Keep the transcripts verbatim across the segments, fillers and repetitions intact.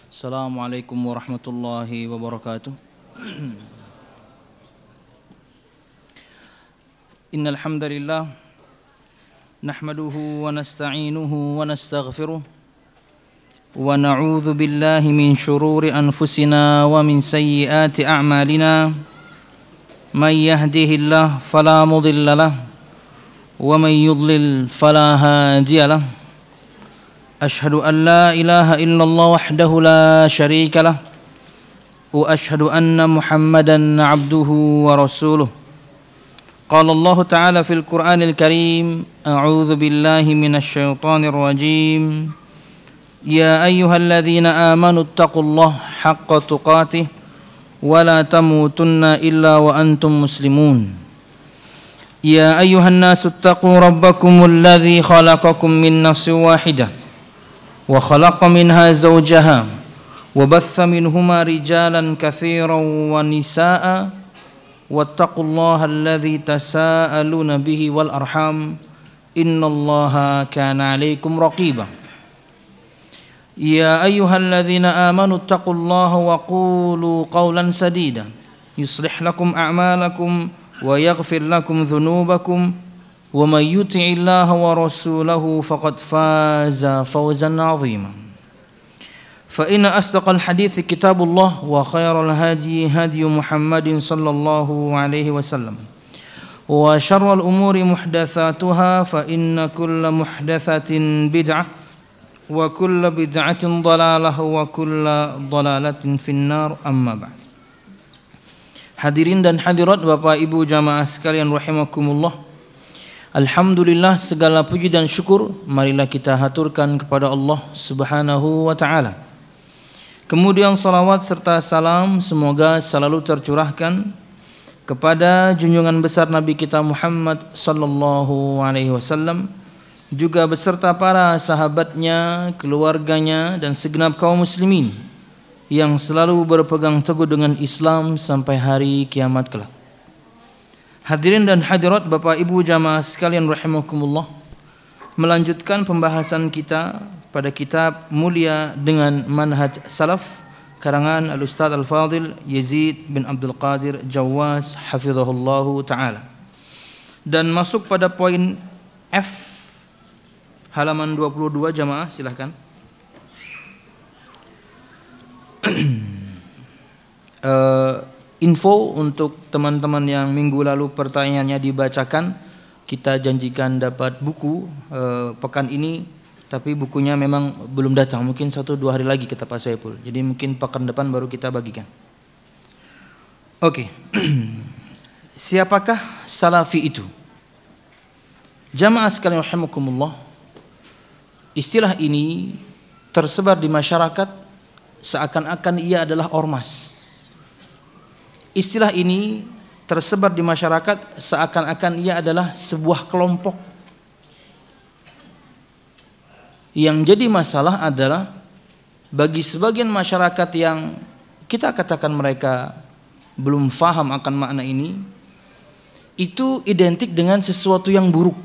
Assalamualaikum warahmatullahi wabarakatuh. Innal hamdalillah nahmaduhu wa nasta'inuhu wa nastaghfiruh wa na'udzu billahi min shururi anfusina wa min sayyiati a'malina. May yahdihillahu fala mudilla lahu wa may yudlil fala hadiya lahu. Ashhadu an la ilaha illallah wahdahu la syarika lah wa ashhadu anna Muhammadan abduhu wa rasuluh. Qala Allah Ta'ala fil Qur'anil Karim, a'udzu billahi minasy syaithanir rajim. Ya ayyuhalladzina amanu taqullaha haqqa tuqatih wa la tamutunna illa wa antum muslimun. Ya ayyuhan nasu taqu rabbakumul ladzi khalaqakum min nafsin wahidah wa khalaqa minha zawjaha wa batha minhuma rijalan katsiran wa nisaa'a wattaqullaha alladzi tasaaluna bihi wal arham innallaha kana 'alaikum raqiba. Ya ayyuhalladzina amanu taqullaha wa qulu qawlan sadida yuslih lakum a'malakum wa yaghfir lakum dhunubakum wa may yuti'illaha wa rasulahu faqad faza fawzan 'azima. Fa inna asdaqal hadithi kitabullah wa khairal hadi hadi Muhammadin sallallahu alaihi wasallam wa syarrul umuri muhdatsatuha fa inna kulla muhdatsatin bid'ah wa kulla bid'atin dhalalah wa kulla dhalalatin finnar, amma ba'd. Hadirin dan hadirat Bapak Ibu jamaah sekalian rahimakumullah. Alhamdulillah, segala puji dan syukur marilah kita haturkan kepada Allah Subhanahu wa taala. Kemudian salawat serta salam semoga selalu tercurahkan kepada junjungan besar Nabi kita Muhammad sallallahu alaihi wasallam, juga beserta para sahabatnya, keluarganya dan segenap kaum muslimin yang selalu berpegang teguh dengan Islam sampai hari kiamat kelak. Hadirin dan hadirat Bapak Ibu jamaah sekalian rahimakumullah, melanjutkan pembahasan kita pada kitab mulia dengan manhaj salaf karangan Al-Ustaz Al-Fadil Yazid bin Abdul Qadir Jawaz hafizahullahu ta'ala, dan masuk pada poin F halaman dua puluh dua. Jamaah silahkan. uh, Info untuk teman-teman yang minggu lalu pertanyaannya dibacakan, kita janjikan dapat buku e, pekan ini, tapi bukunya memang belum datang, mungkin satu dua hari lagi kata Pak Saiful, jadi mungkin pekan depan baru kita bagikan. Oke. Siapakah salafi itu? Jamaah sekalian rahimakumullah, istilah ini tersebar di masyarakat seakan-akan ia adalah ormas. Istilah ini tersebar di masyarakat seakan-akan ia adalah sebuah kelompok. Yang jadi masalah adalah bagi sebagian masyarakat yang kita katakan mereka belum faham akan makna ini, itu identik dengan sesuatu yang buruk.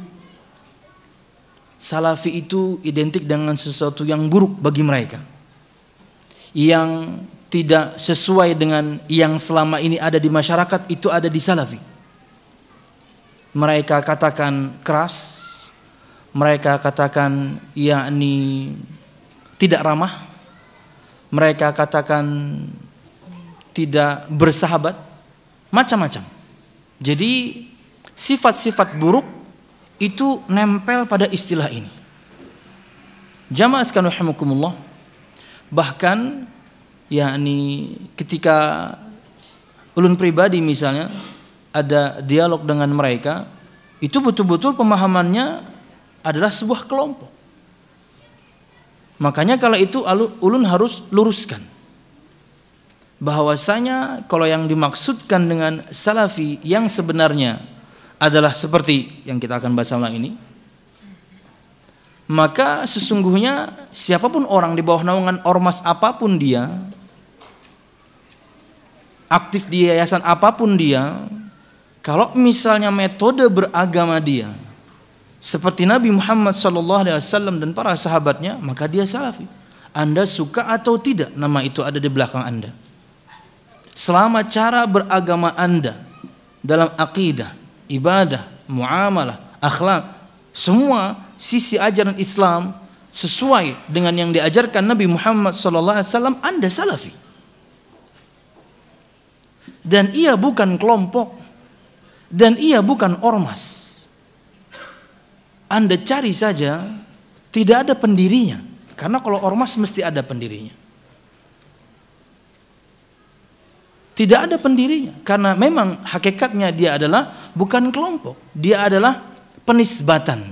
Salafi itu identik dengan sesuatu yang buruk bagi mereka, yang tidak sesuai dengan yang selama ini ada di masyarakat, itu ada di salafi. Mereka katakan keras, mereka katakan yakni tidak ramah, mereka katakan tidak bersahabat, macam-macam. Jadi sifat-sifat buruk itu nempel pada istilah ini. Jamaah sekalian rahimakumullah, bahkan yakni ketika ulun pribadi misalnya ada dialog dengan mereka, itu betul-betul pemahamannya adalah sebuah kelompok. Makanya kalau itu ulun harus luruskan bahwasanya kalau yang dimaksudkan dengan salafi yang sebenarnya adalah seperti yang kita akan bahas malam ini, maka sesungguhnya siapapun orang di bawah naungan ormas apapun dia, aktif di yayasan apapun dia, kalau misalnya metode beragama dia seperti Nabi Muhammad sallallahu alaihi wasallam dan para sahabatnya, maka dia salafi. Anda suka atau tidak nama itu ada di belakang Anda. Selama cara beragama Anda dalam akidah, ibadah, muamalah, akhlak, semua sisi ajaran Islam sesuai dengan yang diajarkan Nabi Muhammad sallallahu alaihi wasallam, Anda salafi. Dan ia bukan kelompok, dan ia bukan ormas. Anda cari saja, tidak ada pendirinya. Karena kalau ormas mesti ada pendirinya. Tidak ada pendirinya, karena memang hakikatnya dia adalah bukan kelompok, dia adalah penisbatan.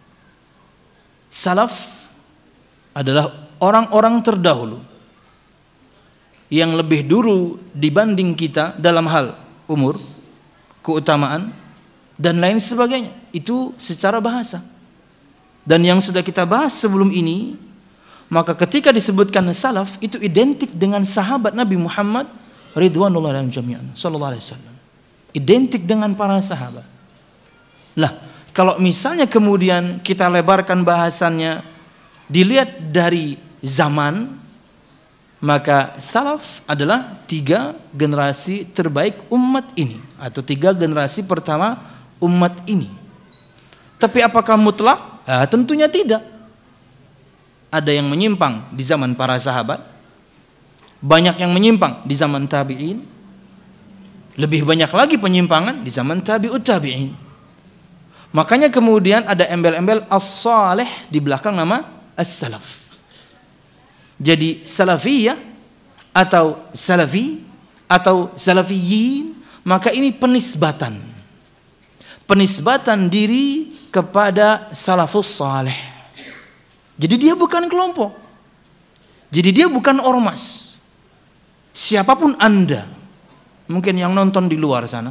Salaf adalah orang-orang terdahulu yang lebih dulu dibanding kita dalam hal umur, keutamaan, dan lain sebagainya. Itu secara bahasa. Dan yang sudah kita bahas sebelum ini, maka ketika disebutkan salaf itu identik dengan sahabat Nabi Muhammad ridwanullah alaihim jami'an sallallahu alaihi wasallam. Identik dengan para sahabat. Lah, kalau misalnya kemudian kita lebarkan bahasannya dilihat dari zaman, maka salaf adalah tiga generasi terbaik umat ini, atau tiga generasi pertama umat ini. Tapi apakah mutlak? Ah, tentunya tidak. Ada yang menyimpang di zaman para sahabat, banyak yang menyimpang di zaman tabi'in, lebih banyak lagi penyimpangan di zaman tabi'ut tabi'in. Makanya kemudian ada embel-embel as-salih di belakang nama as-salaf. Jadi salafiyah atau salafi atau salafiyin, maka ini penisbatan. Penisbatan diri kepada salafus salih. Jadi dia bukan kelompok. Jadi dia bukan ormas. Siapapun Anda, mungkin yang nonton di luar sana,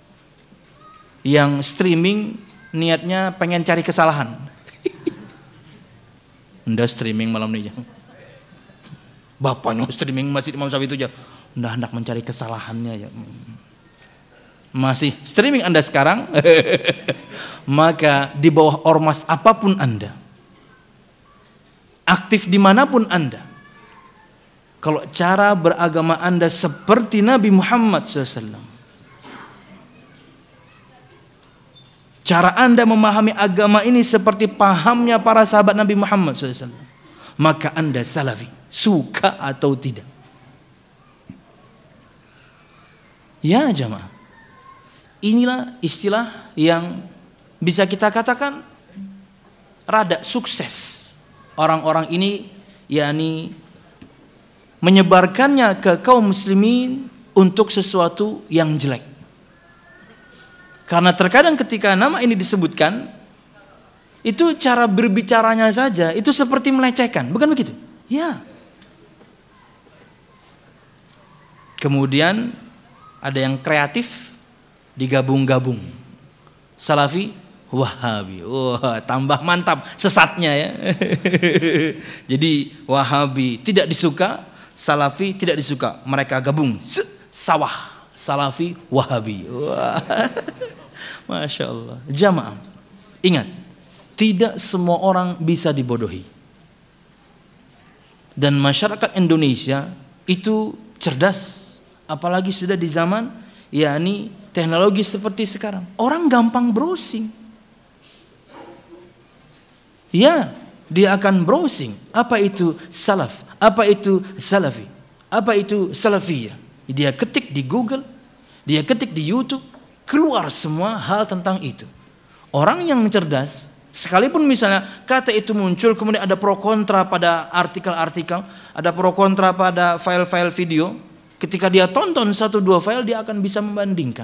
yang streaming niatnya pengen cari kesalahan. Anda streaming malam ini. Bapaknya streaming Masjid Imam Syafi'i itu aja, Anda hendak mencari kesalahannya ya. Masih streaming Anda sekarang, maka di bawah ormas apapun Anda, aktif dimanapun Anda, kalau cara beragama Anda seperti Nabi Muhammad shallallahu alaihi wasallam, cara Anda memahami agama ini seperti pahamnya para sahabat Nabi Muhammad shallallahu alaihi wasallam, maka Anda salafi, suka atau tidak. Ya jamaah, inilah istilah yang bisa kita katakan rada sukses orang-orang ini, yakni menyebarkannya ke kaum muslimin untuk sesuatu yang jelek. Karena terkadang ketika nama ini disebutkan, itu cara berbicaranya saja itu seperti melecehkan, bukan begitu? Ya. Kemudian ada yang kreatif, digabung-gabung. Salafi, Wahabi. Wah, tambah mantap sesatnya ya. Jadi Wahabi tidak disuka, Salafi tidak disuka. Mereka gabung, sawah. Salafi, Wahabi. Wah. Masya Allah. Jamaah, ingat, tidak semua orang bisa dibodohi. Dan masyarakat Indonesia itu cerdas, apalagi sudah di zaman yakni teknologi seperti sekarang. Orang gampang browsing. Ya, dia akan browsing. Apa itu salaf? Apa itu salafi? Apa itu salafiyah? Dia ketik di Google, dia ketik di YouTube, keluar semua hal tentang itu. Orang yang cerdas, sekalipun misalnya kata itu muncul, kemudian ada pro kontra pada artikel-artikel, ada pro kontra pada file-file video, ketika dia tonton satu dua file, dia akan bisa membandingkan.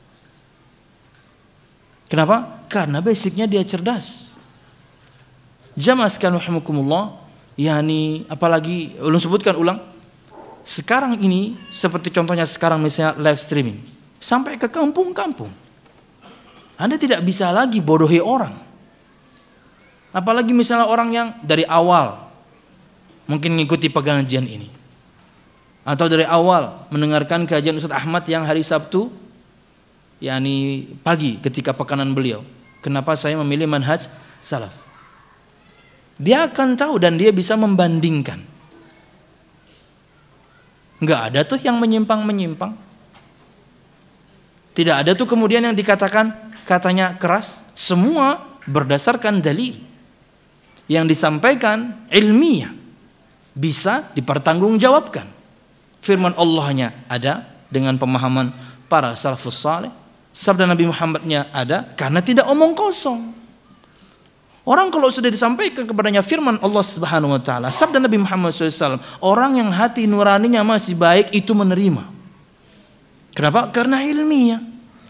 Kenapa? Karena basicnya dia cerdas. Jamaah sekalian rahimakumullah, yakni apalagi ulun sebutkan ulang, sekarang ini seperti contohnya sekarang misalnya live streaming sampai ke kampung-kampung. Anda tidak bisa lagi bodohi orang. Apalagi misalnya orang yang dari awal mungkin mengikuti pengajian ini, atau dari awal mendengarkan kajian Ustaz Ahmad yang hari Sabtu, yakni pagi ketika pekanan beliau. Kenapa saya memilih manhaj salaf? Dia akan tahu dan dia bisa membandingkan. Nggak ada tuh yang menyimpang-menyimpang. Tidak ada tuh kemudian yang dikatakan katanya keras. Semua berdasarkan dalil yang disampaikan ilmiah, bisa dipertanggungjawabkan. Firman Allahnya ada dengan pemahaman para salafus saleh. Sabda Nabi Muhammadnya ada karena tidak omong kosong. Orang kalau sudah disampaikan kepadanya firman Allah Subhanahu wa taala, sabda Nabi Muhammad shallallahu alaihi wasallam, orang yang hati nuraninya masih baik itu menerima. Kenapa? Karena ilmiah.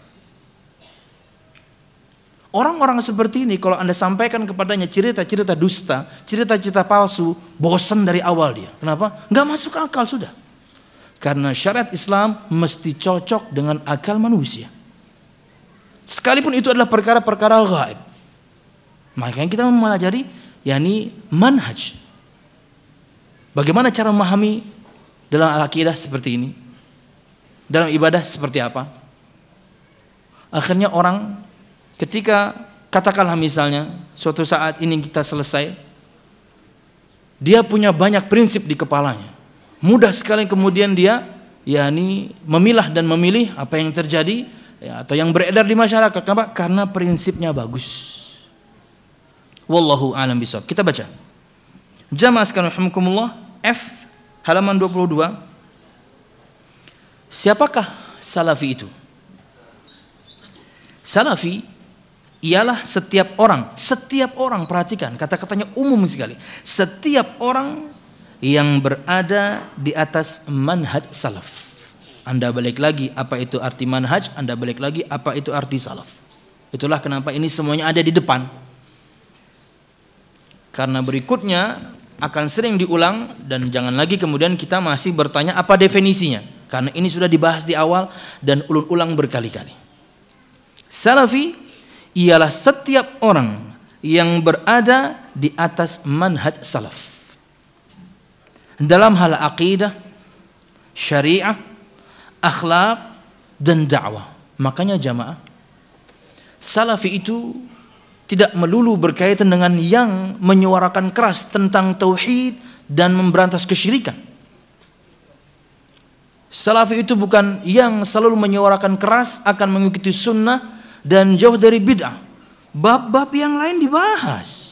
Orang-orang seperti ini kalau Anda sampaikan kepadanya cerita-cerita dusta, cerita-cerita palsu, bosan dari awal dia. Kenapa? Enggak masuk akal sudah. Karena syariat Islam mesti cocok dengan akal manusia. Sekalipun itu adalah perkara-perkara gaib. Makanya kita mempelajari yakni manhaj. Bagaimana cara memahami dalam al-aqidah seperti ini? Dalam ibadah seperti apa? Akhirnya orang ketika katakanlah misalnya suatu saat ini kita selesai, dia punya banyak prinsip di kepalanya. Mudah sekali kemudian dia yakni memilah dan memilih apa yang terjadi ya, atau yang beredar di masyarakat. Kenapa? Karena prinsipnya bagus. Wallahu a'lam bishawab. Kita baca. Jamaah sekalian rahimakumullah, F halaman dua puluh dua. Siapakah salafi itu? Salafi ialah setiap orang, setiap orang, perhatikan kata-katanya umum sekali. Setiap orang yang berada di atas manhaj salaf. Anda balik lagi apa itu arti manhaj, Anda balik lagi apa itu arti salaf. Itulah kenapa ini semuanya ada di depan. Karena berikutnya akan sering diulang dan jangan lagi kemudian kita masih bertanya apa definisinya. Karena ini sudah dibahas di awal dan ulun-ulang berkali-kali. Salafi ialah setiap orang yang berada di atas manhaj salaf. Dalam hal aqidah, syariah, akhlak dan dakwah. Makanya jamaah, salafi itu tidak melulu berkaitan dengan yang menyuarakan keras tentang tauhid dan memberantas kesyirikan. Salafi itu bukan yang selalu menyuarakan keras akan mengikuti sunnah dan jauh dari bid'ah. Bab-bab yang lain dibahas.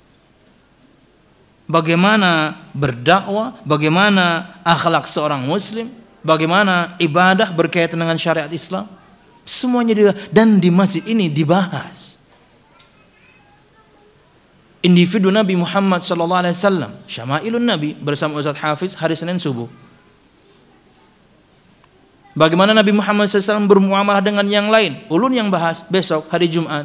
Bagaimana berdakwah, bagaimana akhlak seorang muslim, bagaimana ibadah berkaitan dengan syariat Islam. Semuanya dibahas. Dan di masjid ini dibahas. Individu Nabi Muhammad sallallahu alaihi wasallam, Syama'ilun Nabi bersama Ustaz Hafiz hari Senin subuh. Bagaimana Nabi Muhammad sallallahu alaihi wasallam bermuamalah dengan yang lain, ulun yang bahas besok hari Jumat.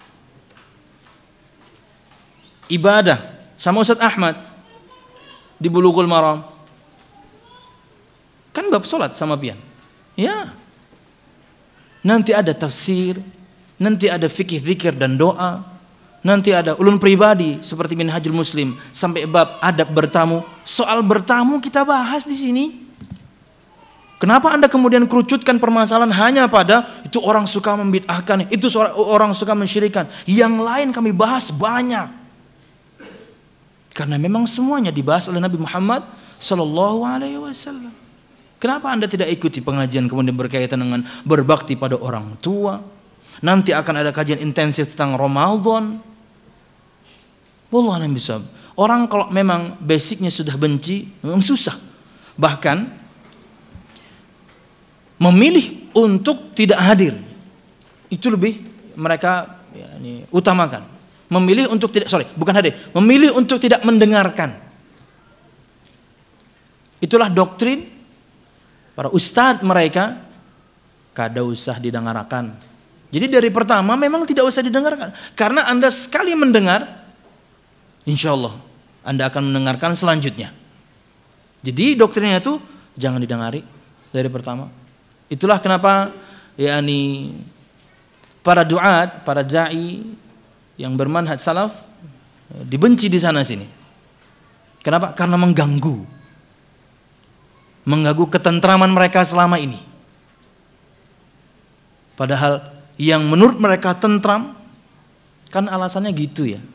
Ibadah sama Ustaz Ahmad di Bulughul Maram. Kan bab salat sama pian. Ya. Nanti ada tafsir, nanti ada fikih zikir dan doa. Nanti ada ulun pribadi seperti Minhajul Muslim sampai bab adab bertamu. Soal bertamu kita bahas di sini. Kenapa Anda kemudian kerucutkan permasalahan hanya pada itu orang suka membid'ahkan, itu orang suka mensyirikan. Yang lain kami bahas banyak. Karena memang semuanya dibahas oleh Nabi Muhammad sallallahu alaihi wasallam. Kenapa Anda tidak ikuti pengajian kemudian berkaitan dengan berbakti pada orang tua? Nanti akan ada kajian intensif tentang Ramadan. Wallahu a'lam bishawab. Orang kalau memang basicnya sudah benci, memang susah. Bahkan memilih untuk tidak hadir itu lebih mereka ya, ini, utamakan. Memilih untuk tidak, sorry, bukan hadir, memilih untuk tidak mendengarkan. Itulah doktrin para ustadz mereka. Kada usah didengarkan. Jadi dari pertama memang tidak usah didengarkan. Karena Anda sekali mendengar, insya Allah Anda akan mendengarkan selanjutnya. Jadi doktrinnya itu jangan didengari dari pertama. Itulah kenapa yakni para duat, para dai yang bermanhaj salaf dibenci di sana sini. Kenapa? Karena mengganggu. Mengganggu ketentraman mereka selama ini. Padahal yang menurut mereka tentram, kan alasannya gitu ya.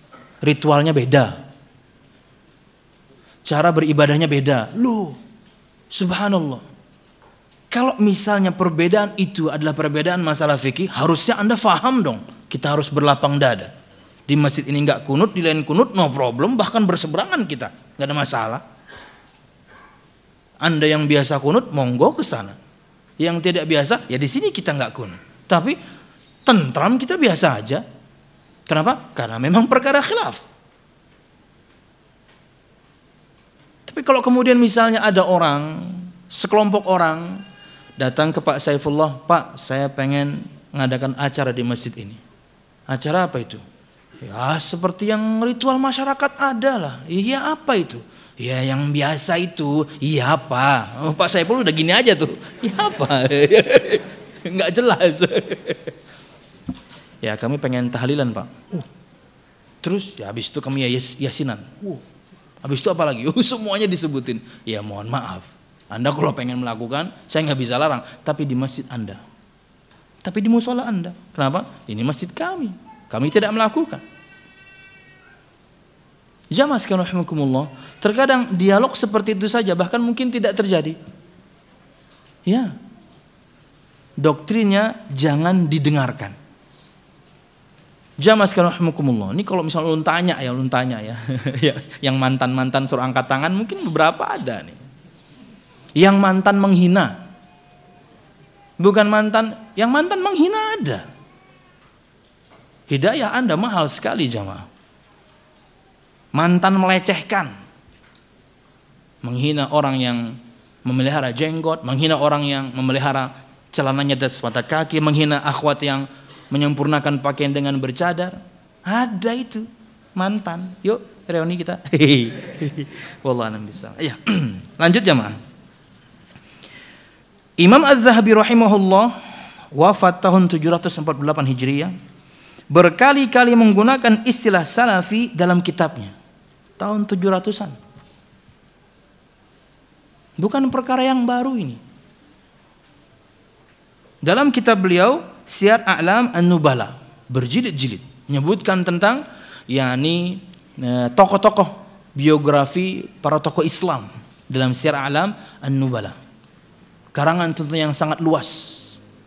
Ritualnya beda. Cara beribadahnya beda. Loh, Subhanallah. Kalau misalnya perbedaan itu adalah perbedaan masalah fikih, harusnya Anda faham dong. Kita harus berlapang dada. Di masjid ini nggak kunut, di lain kunut, no problem. Bahkan berseberangan kita, nggak ada masalah. Anda yang biasa kunut, monggo ke sana. Yang tidak biasa, ya di sini kita nggak kunut. Tapi tentram kita biasa aja. Kenapa? Karena memang perkara khilaf. Tapi kalau kemudian misalnya ada orang, sekelompok orang datang ke Pak Saifullah, Pak, saya pengen mengadakan acara di masjid ini. Acara apa itu? Ya seperti yang ritual masyarakat ada lah. Iya apa itu? Ya yang biasa itu. Iya apa? Oh, Pak Saifullah udah gini aja tuh. Iya apa? Nggak jelas. Ya kami pengen tahlilan Pak. Uh. Terus ya habis itu kami yas, yasinan. Uh. Habis itu apa lagi? Uh, semuanya disebutin. Ya mohon maaf. Anda kalau pengen melakukan, saya nggak bisa larang. Tapi di masjid Anda. Tapi di musola Anda. Kenapa? Ini masjid kami. Kami tidak melakukan. Jamaah sekalian rahimakumullah. Terkadang dialog seperti itu saja bahkan mungkin tidak terjadi. Ya. Doktrinnya jangan didengarkan. Jamaah sekalian rahimakumullah. Ini kalau misalnya lu tanya ya, lu tanya ya. Yang mantan-mantan suruh angkat tangan mungkin beberapa ada nih. Yang mantan menghina. Bukan mantan, yang mantan menghina ada. Hidayah Anda mahal sekali jamaah. Mantan melecehkan. Menghina orang yang memelihara jenggot, menghina orang yang memelihara celananya di atas mata kaki, menghina akhwat yang menyempurnakan pakaian dengan bercadar. Ada itu mantan. Yuk reuni kita. Wallahu a'lam bishawab. Ya. Lanjut jamaah. Imam Az-Zahabi rahimahullah wafat tahun tujuh ratus empat puluh delapan Hijriah. Berkali-kali menggunakan istilah salafi dalam kitabnya. Tahun tujuh ratusan. Bukan perkara yang baru ini. Dalam kitab beliau Syiar A'lam An-Nubala berjilid-jilid menyebutkan tentang yakni tokoh-tokoh biografi para tokoh Islam dalam Syiar A'lam An-Nubala. Karangan tentu yang sangat luas.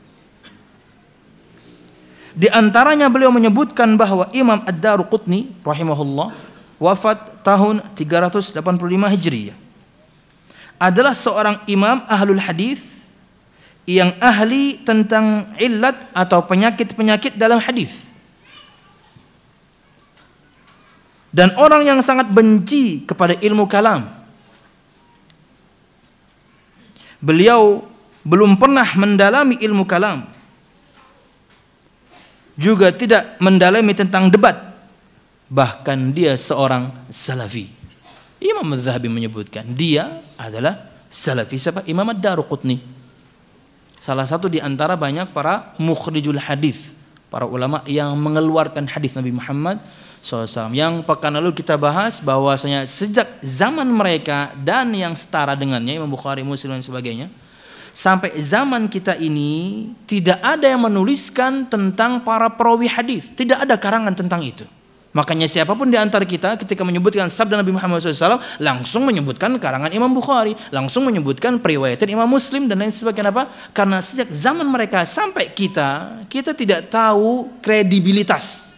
Di antaranya beliau menyebutkan bahwa Imam Ad-Daruqutni rahimahullah wafat tahun tiga ratus delapan puluh lima Hijriah. Adalah seorang imam ahlul hadis yang ahli tentang illat atau penyakit-penyakit dalam hadis. Dan orang yang sangat benci kepada ilmu kalam. Beliau belum pernah mendalami ilmu kalam. Juga tidak mendalami tentang debat. Bahkan dia seorang salafi. Imam Az-Zahabi menyebutkan dia adalah salafi. Siapa? Imam Ad-Daruqutni. Salah satu di antara banyak para mukhrijul hadis, para ulama yang mengeluarkan hadis Nabi Muhammad shallallahu alaihi wasallam. Yang pekan lalu kita bahas bahwasanya sejak zaman mereka dan yang setara dengannya, Imam Bukhari, Muslim dan sebagainya, sampai zaman kita ini tidak ada yang menuliskan tentang para perawi hadis. Tidak ada karangan tentang itu. Makanya siapapun di antara kita ketika menyebutkan sabda Nabi Muhammad shallallahu alaihi wasallam langsung menyebutkan karangan Imam Bukhari, langsung menyebutkan periwayatan Imam Muslim dan lain sebagainya. Apa? Karena sejak zaman mereka sampai kita, kita tidak tahu kredibilitas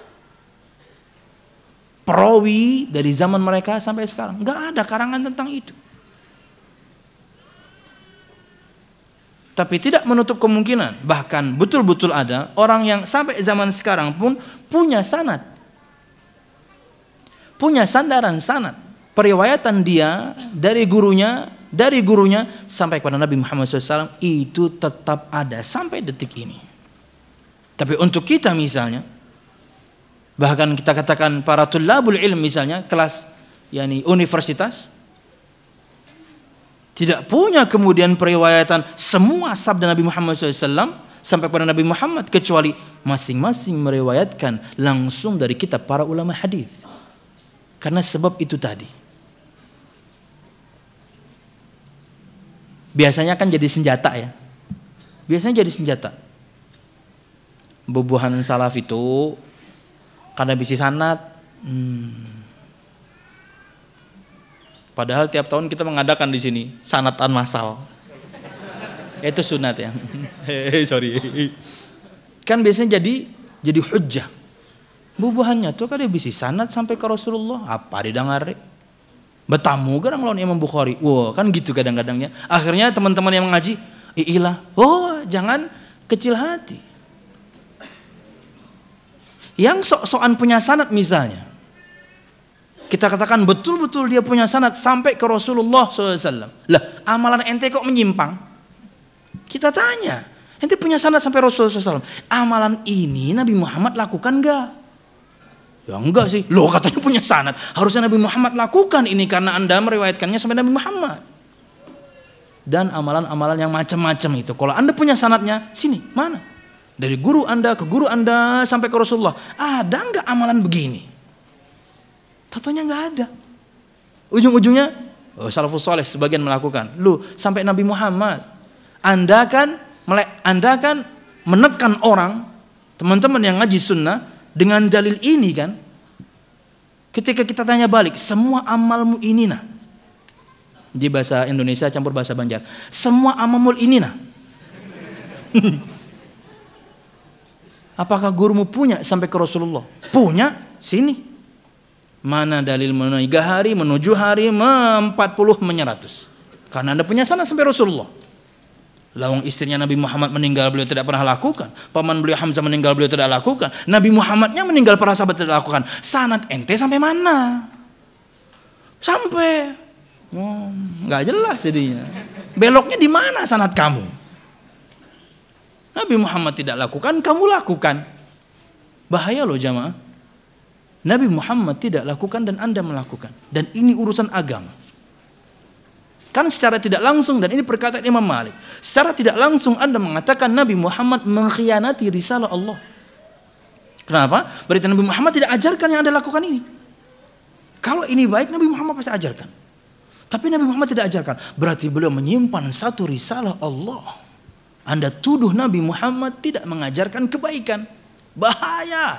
perawi dari zaman mereka sampai sekarang. Nggak ada karangan tentang itu. Tapi tidak menutup kemungkinan, bahkan betul-betul ada orang yang sampai zaman sekarang pun punya sanad. Punya sandaran sanad, periwayatan dia dari gurunya, dari gurunya sampai kepada Nabi Muhammad shallallahu alaihi wasallam itu tetap ada sampai detik ini. Tapi untuk kita misalnya, bahkan kita katakan para tulabul ilm misalnya, kelas yakni universitas, tidak punya kemudian periwayatan semua sabda Nabi Muhammad shallallahu alaihi wasallam sampai kepada Nabi Muhammad, kecuali masing-masing meriwayatkan langsung dari kitab para ulama hadis. Karena sebab itu tadi. Biasanya kan jadi senjata ya. Biasanya jadi senjata. Bubuhan salaf itu karena bisi sanad. Hmm. Padahal tiap tahun kita mengadakan di sini sanatan massal. Itu sunat ya. Sorry. Kan biasanya jadi jadi hujjah. Bubuhannya tuh kada bisa sanad sampai ke Rasulullah. Apa didangare? Betamu garang lawan Imam Bukhari. Wah, kan gitu kadang-kadangnya. Akhirnya teman-teman yang mengaji, iilah. Oh, jangan kecil hati. Yang sok-sokan punya sanad misalnya. Kita katakan betul-betul dia punya sanad sampai ke Rasulullah shallallahu alaihi wasallam. Lah, amalan ente kok menyimpang? Kita tanya, ente punya sanad sampai Rasulullah shallallahu alaihi wasallam. Amalan ini Nabi Muhammad lakukan enggak? Ya enggak sih. Loh, katanya punya sanad. Harusnya Nabi Muhammad lakukan ini karena Anda meriwayatkannya sampai Nabi Muhammad. Dan amalan-amalan yang macam-macam itu. Kalau Anda punya sanadnya, sini, mana? Dari guru Anda ke guru Anda sampai ke Rasulullah. Ada enggak amalan begini? Tentunya enggak ada. Ujung-ujungnya, oh, salafus saleh sebagian melakukan. Loh, sampai Nabi Muhammad. Anda kan Anda kan menekan orang, teman-teman yang ngaji sunnah, dengan dalil ini kan, ketika kita tanya balik, semua amalmu ini nah, di bahasa Indonesia campur bahasa Banjar, semua amalmu ini nah, apakah gurumu punya sampai ke Rasulullah? Punya, sini. Mana dalil menuju tiga hari, menuju hari, empat puluh, menyeratus? Karena Anda punya sanad sampai Rasulullah. Lawang istrinya Nabi Muhammad meninggal beliau tidak pernah lakukan. Paman beliau Hamzah meninggal beliau tidak lakukan. Nabi Muhammadnya meninggal para sahabat tidak lakukan. Sanad ente sampai mana? Sampai oh, nggak jelas jadinya. Beloknya di mana sanad kamu? Nabi Muhammad tidak lakukan, kamu lakukan. Bahaya loh jamaah. Nabi Muhammad tidak lakukan dan Anda melakukan. Dan ini urusan agama. Kan secara tidak langsung, dan ini perkataan Imam Malik, secara tidak langsung Anda mengatakan Nabi Muhammad mengkhianati risalah Allah. Kenapa? Berarti Nabi Muhammad tidak ajarkan yang Anda lakukan ini. Kalau ini baik, Nabi Muhammad pasti ajarkan. Tapi Nabi Muhammad tidak ajarkan. Berarti beliau menyimpan satu risalah Allah. Anda tuduh Nabi Muhammad tidak mengajarkan kebaikan. Bahaya.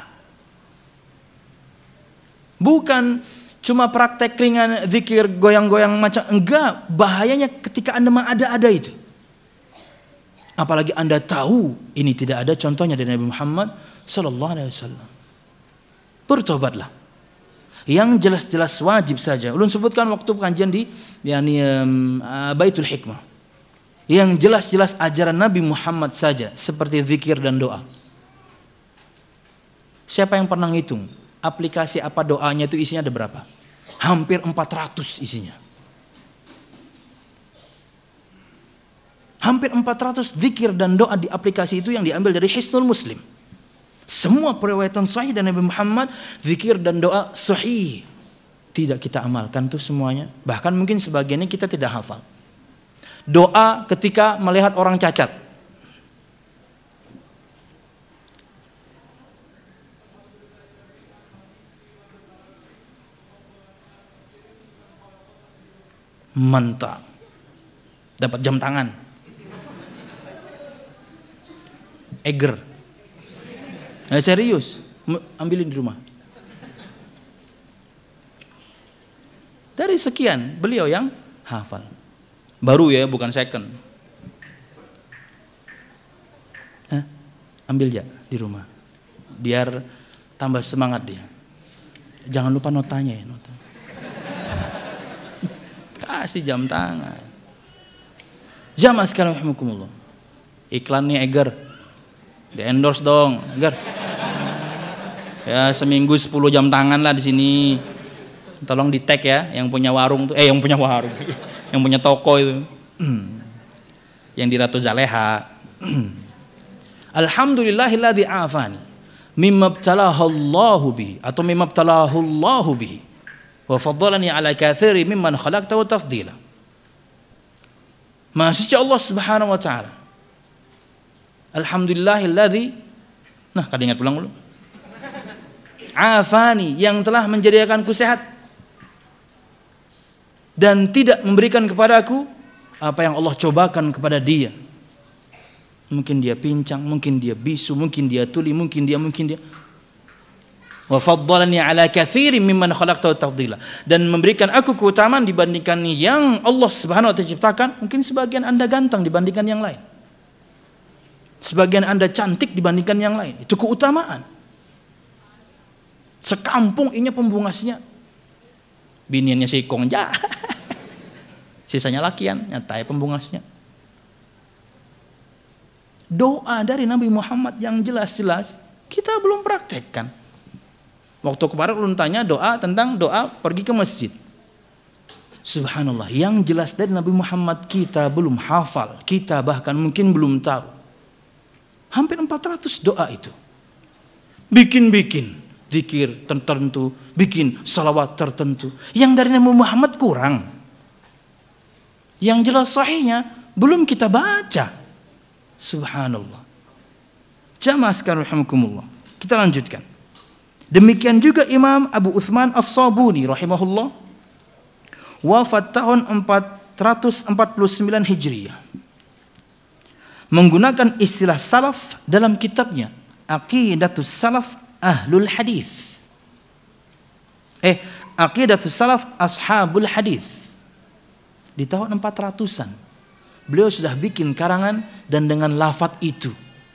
Bukan cuma praktek ringan zikir goyang-goyang macam, enggak, bahayanya ketika Anda mengada-ada itu. Apalagi Anda tahu ini tidak ada contohnya dari Nabi Muhammad sallallahu alaihi wasallam. Bertobatlah. Yang jelas-jelas wajib saja. Ulun sebutkan waktu pengajian di yakni um, Baitul Hikmah. Yang jelas-jelas ajaran Nabi Muhammad saja seperti zikir dan doa. Siapa yang pernah ngitung aplikasi apa doanya itu isinya ada berapa? Hampir empat ratus isinya. Hampir empat ratus zikir dan doa di aplikasi itu yang diambil dari Hisnul Muslim. Semua periwayatan sahih dari Nabi Muhammad, zikir dan doa sahih. Tidak kita amalkan tuh semuanya. Bahkan mungkin sebagiannya kita tidak hafal. Doa ketika melihat orang cacat. Mantap. Dapat jam tangan. Eger. Nah, serius. Ambilin di rumah. Dari sekian, beliau yang hafal. Baru ya, bukan second. Hah? Ambil ya di rumah. Biar tambah semangat dia. Jangan lupa notanya ya, nota. Kasih jam tangan. Jamaah sekalian rahimakumullah. Iklannya Eger. Di endorse dong, Eger. Ya seminggu sepuluh jam tangan lah di sini. Tolong di tag ya, yang punya warung tuh, eh yang punya warung, yang punya toko itu, yang di Ratu Zaleha. Alhamdulillahilladzi afani mimma btalahu bihi atau mimma btalahu Allahu bihi wa faddalani ala katsiri mimman khalaqtahu tafdila. Maha suci Allah Subhanahu wa taala. Alhamdulillahilladzi, nah kada ingat pulang dulu. Afani, yang telah menjadikanku sehat dan tidak memberikan kepadaku apa yang Allah cobakan kepada dia. Mungkin dia pincang, mungkin dia bisu, mungkin dia tuli, mungkin dia, mungkin dia. Wa faddalani ala katsirin mimman khalaqtu tafdila. Dan memberikan aku keutamaan dibandingkan yang Allah Subhanahu wa taala ciptakan. Mungkin sebagian Anda ganteng dibandingkan yang lain. Sebagian Anda cantik dibandingkan yang lain. Itu keutamaan. Sekampung ini pembungasnya. Biniannya sikong aja. Sisanya lakian, nyata ya pembungasnya. Doa dari Nabi Muhammad yang jelas-jelas kita belum praktekkan. Waktu kemarin ulun tanya doa tentang doa pergi ke masjid. Subhanallah, yang jelas dari Nabi Muhammad kita belum hafal, kita bahkan mungkin belum tahu. Hampir empat ratus doa itu. Bikin-bikin zikir tertentu, bikin salawat tertentu. Yang dari Nabi Muhammad kurang. Yang jelas sahihnya belum kita baca. Subhanallah. Jamaah sekalian rahimakumullah. Kita lanjutkan. Demikian juga Imam Abu Uthman As-Sabuni rahimahullah wafat tahun empat ratus empat puluh sembilan Hijriah. Menggunakan istilah salaf dalam kitabnya Aqidatus Salaf Ahlul Hadis. Eh, Aqidatus Salaf Ashabul Hadis. Di tahun empat ratusan beliau sudah bikin karangan dan dengan lafaz itu.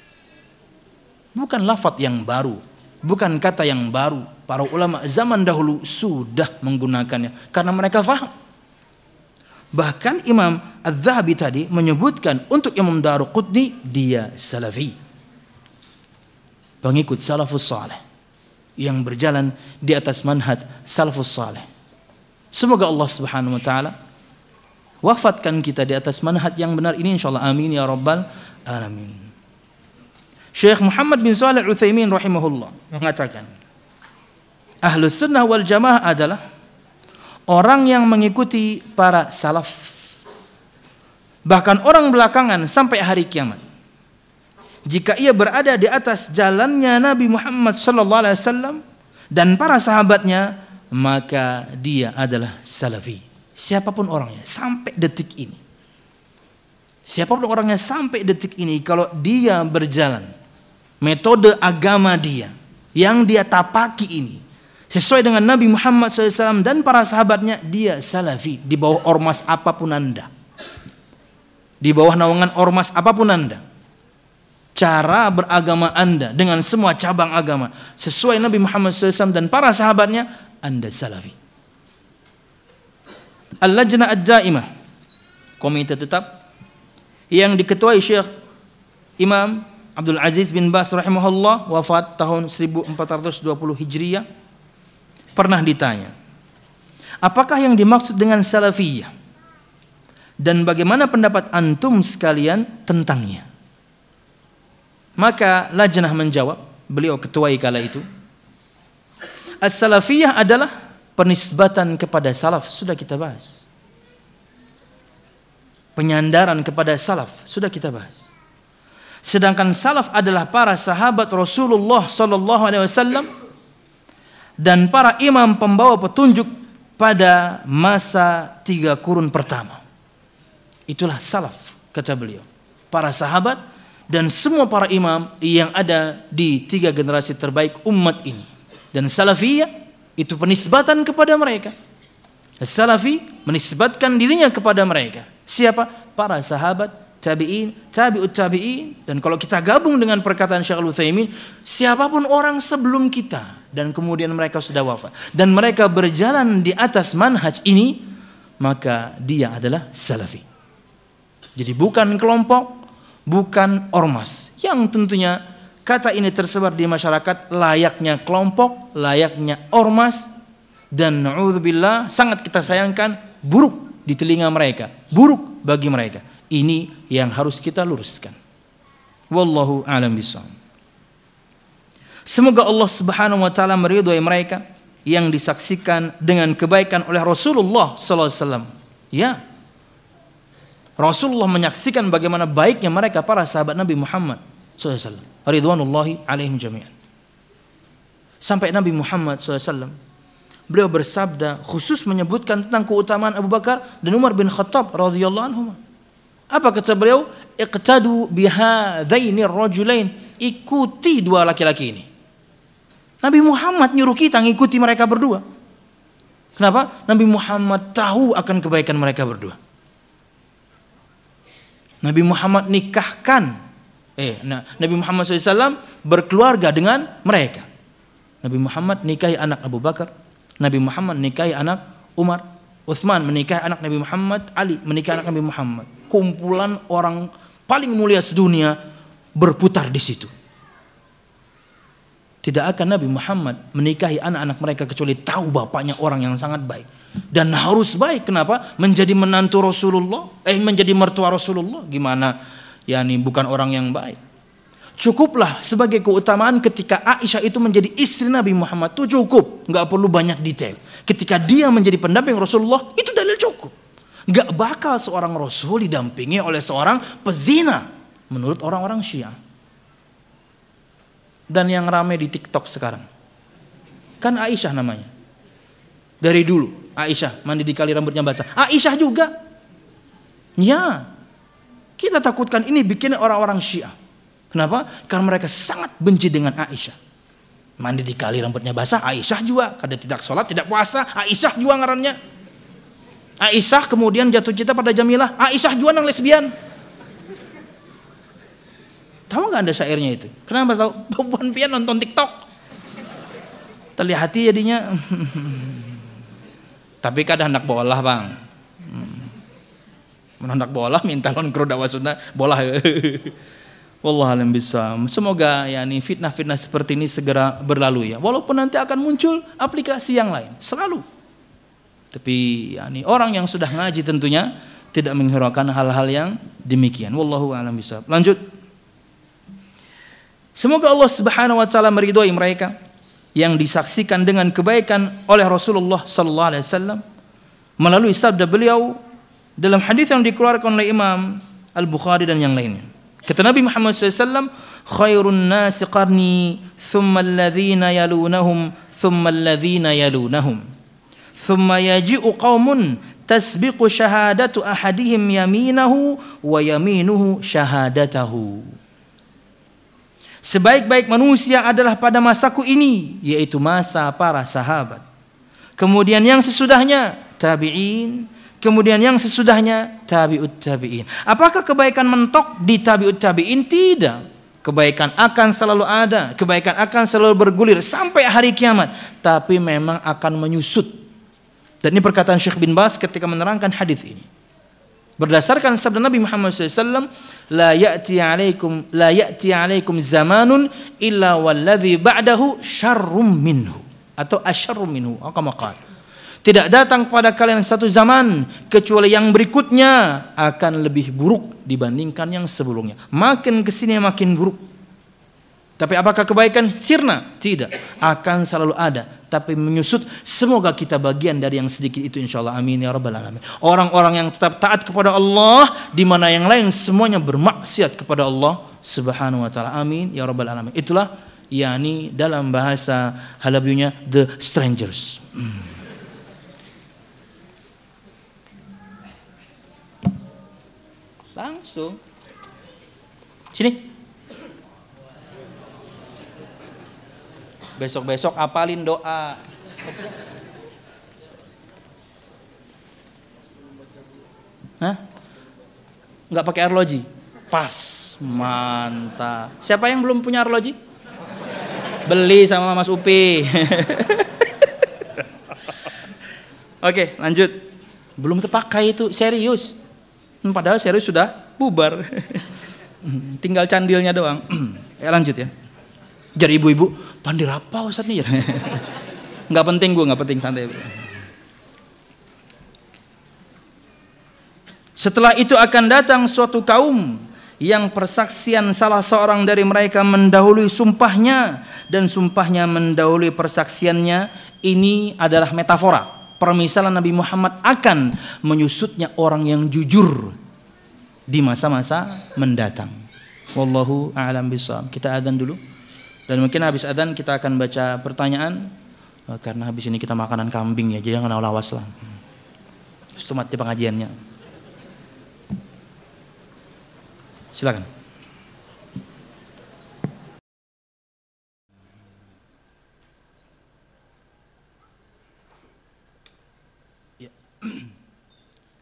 Bukan lafaz yang baru, bukan kata yang baru. Para ulama zaman dahulu sudah menggunakannya karena mereka faham. Bahkan Imam Az-Zahabi tadi menyebutkan untuk Imam Daruqutni dia salafi. Pengikut salafus saleh yang berjalan di atas manhaj salafus saleh. Semoga Allah Subhanahu wa taala wafatkan kita di atas manhaj yang benar ini insyaallah, amin ya rabbal alamin. Syekh Muhammad bin Shalih Al-Utsaimin rahimahullah mengatakan, Ahlus Sunnah wal Jamaah adalah orang yang mengikuti para salaf, bahkan orang belakangan sampai hari kiamat. Jika ia berada di atas jalannya Nabi Muhammad sallallahu alaihi wasallam dan para sahabatnya, maka dia adalah salafi. Siapapun orangnya sampai detik ini. Siapapun orangnya sampai detik ini, kalau dia berjalan metode agama dia yang dia tapaki ini sesuai dengan Nabi Muhammad shallallahu alaihi wasallam dan para sahabatnya, dia salafi di bawah ormas apapun Anda. Di bawah naungan ormas apapun Anda. Cara beragama Anda dengan semua cabang agama sesuai Nabi Muhammad shallallahu alaihi wasallam dan para sahabatnya, Anda salafi. Al-Lajnah Ad-Daimah, komite tetap yang diketuai Syekh Imam Abdul Aziz bin Baz rahimahullah wafat tahun seribu empat ratus dua puluh Hijriah, pernah ditanya, apakah yang dimaksud dengan salafiyah dan bagaimana pendapat antum sekalian tentangnya? Maka Lajnah menjawab, beliau ketuai kala itu, as-salafiyah adalah penisbatan kepada salaf, sudah kita bahas. Penyandaran kepada salaf, sudah kita bahas. Sedangkan salaf adalah para sahabat Rasulullah sallallahu alaihi wasallam dan para imam pembawa petunjuk pada masa tiga kurun pertama. Itulah salaf, kata beliau. Para sahabat dan semua para imam yang ada di tiga generasi terbaik umat ini. Dan salafiyah itu penisbatan kepada mereka. Salafi menisbatkan dirinya kepada mereka. Siapa? Para sahabat, tabi'in, tabi'ut tabi'in. Dan kalau kita gabung dengan perkataan Syekh Al-Utsaimin, siapapun orang sebelum kita dan kemudian mereka sudah wafat dan mereka berjalan di atas manhaj ini, maka dia adalah salafi. Jadi bukan kelompok, bukan ormas. Yang tentunya kata ini tersebar di masyarakat layaknya kelompok, layaknya ormas, dan na'udzubillah sangat kita sayangkan buruk di telinga mereka, buruk bagi mereka. Ini yang harus kita luruskan. Wallahu a'lam bishawab. Semoga Allah Subhanahu wa taala meridhai mereka yang disaksikan dengan kebaikan oleh Rasulullah sallallahu alaihi wasallam. Ya. Rasulullah menyaksikan bagaimana baiknya mereka para sahabat Nabi Muhammad sallallahu alaihi wasallam. Ridwanullahi alaihim jami'an. Sampai Nabi Muhammad sallallahu alaihi wasallam beliau bersabda khusus menyebutkan tentang keutamaan Abu Bakar dan Umar bin Khattab radhiyallahu anhum. Apa kata beliau? Iqtadu bihadzaini ar-rajulain, ikuti dua laki-laki ini. Nabi Muhammad nyuruh kita ngikuti mereka berdua. Kenapa? Nabi Muhammad tahu akan kebaikan mereka berdua. Nabi Muhammad nikahkan, eh, nah, Nabi Muhammad shallallahu alaihi wasallam berkeluarga dengan mereka. Nabi Muhammad nikahi anak Abu Bakar, Nabi Muhammad nikahi anak Umar, Utsman menikahi anak Nabi Muhammad, Ali menikahi anak Nabi Muhammad. Kumpulan orang paling mulia sedunia berputar di situ. Tidak akan Nabi Muhammad menikahi anak-anak mereka kecuali tahu bapaknya orang yang sangat baik. Dan harus baik. Kenapa? Menjadi menantu Rasulullah, eh menjadi mertua Rasulullah. Gimana? Ya ini bukan orang yang baik. Cukuplah sebagai keutamaan ketika Aisyah itu menjadi istri Nabi Muhammad itu cukup. Nggak perlu banyak detail. Ketika dia menjadi pendamping Rasulullah itu dalil cukup. Nggak bakal seorang Rasul didampingi oleh seorang pezina menurut orang-orang Syiah. Dan yang ramai di TikTok sekarang kan Aisyah namanya. Dari dulu Aisyah mandi di kali rambutnya basah. Aisyah juga. Ya. Kita takutkan ini bikin orang-orang Syiah. Kenapa? Karena mereka sangat benci dengan Aisyah. Mandi di kali rambutnya basah, Aisyah juga. Kada tidak sholat, tidak puasa, Aisyah juga ngarannya. Aisyah kemudian jatuh cinta pada Jamilah, Aisyah juga nang lesbian. Tahu nggak anda syairnya itu? Kenapa tahu? Perempuan pian nonton TikTok. Terlihat hati jadinya. Tapi kadang hendak bola bang. Hendak bola minta lon kru dakwah sunnah bola. Wallahualam bisawab. Semoga ya nih fitnah-fitnah seperti ini segera berlalu ya. Walaupun nanti akan muncul aplikasi yang lain, selalu. Tapi ya nih orang yang sudah ngaji tentunya tidak menghiraukan hal-hal yang demikian. Wallahualam bisawab. Lanjut. Semoga Allah Subhanahu wa taala meridhai mereka yang disaksikan dengan kebaikan oleh Rasulullah sallallahu alaihi wasallam melalui sabda beliau dalam hadis yang dikeluarkan oleh Imam Al-Bukhari dan yang lainnya. Kata Nabi Muhammad sallallahu alaihi wasallam, "Khairun nasi qarni, thumma alladhina yalunahum, thumma alladhina yalunahum. Thumma yaji'u qaumun tasbiqu syahadatu ahadihim yaminahu wa yaminuhu syahadatahu." Sebaik-baik manusia adalah pada masaku ini, yaitu masa para sahabat. Kemudian yang sesudahnya tabi'in, kemudian yang sesudahnya tabi'ut tabi'in. Apakah kebaikan mentok di tabi'ut tabi'in? Tidak. Kebaikan akan selalu ada, kebaikan akan selalu bergulir sampai hari kiamat, tapi memang akan menyusut. Dan ini perkataan Syekh bin Baz ketika menerangkan hadis ini. Berdasarkan sabda Nabi Muhammad shallallahu alaihi wasallam, la ya'ti 'alaikum la ya'ti 'alaikum zamanun illa walladzi ba'dahu syarrum minhu atau asyarrum minhu. Tidak datang pada kalian satu zaman kecuali yang berikutnya akan lebih buruk dibandingkan yang sebelumnya. Makin kesini makin buruk. Tapi apakah kebaikan sirna? Tidak. Akan selalu ada, tapi menyusut. Semoga kita bagian dari yang sedikit itu insyaallah. Amin ya rabbal alamin. Orang-orang yang tetap taat kepada Allah di mana yang lain semuanya bermaksiat kepada Allah Subhanahu wa taala. Amin ya rabbal alamin. Itulah yakni dalam bahasa Halabiunya the strangers. Hmm. Langsung sini. Besok-besok apalin doa. Hah? Enggak pakai arloji? Pas, mantap. Siapa yang belum punya arloji? Beli sama Mas Upi. Oke, lanjut. Belum terpakai itu, serius. Padahal serius sudah bubar. Tinggal candilnya doang. Ya lanjut ya. Jadi ibu-ibu, pandir apa Ustaz nih? Enggak penting Bu, enggak penting, santai. Setelah itu akan datang suatu kaum yang persaksian salah seorang dari mereka mendahului sumpahnya dan sumpahnya mendahului persaksiannya. Ini adalah metafora, permisalan Nabi Muhammad akan menyusutnya orang yang jujur di masa-masa mendatang. Wallahu a'lam bishawab. Kita adzan dulu. Dan mungkin habis adzan kita akan baca pertanyaan, karena habis ini kita makanan kambing ya, jadi jangan lawas lah. Itu mati pengajiannya. Silakan.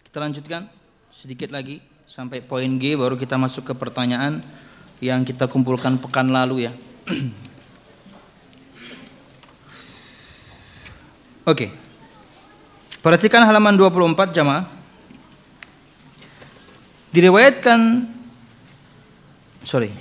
Kita lanjutkan sedikit lagi sampai poin G, baru kita masuk ke pertanyaan yang kita kumpulkan pekan lalu ya. Oke. Perhatikan halaman dua puluh empat jamaah. Diriwayatkan sorry.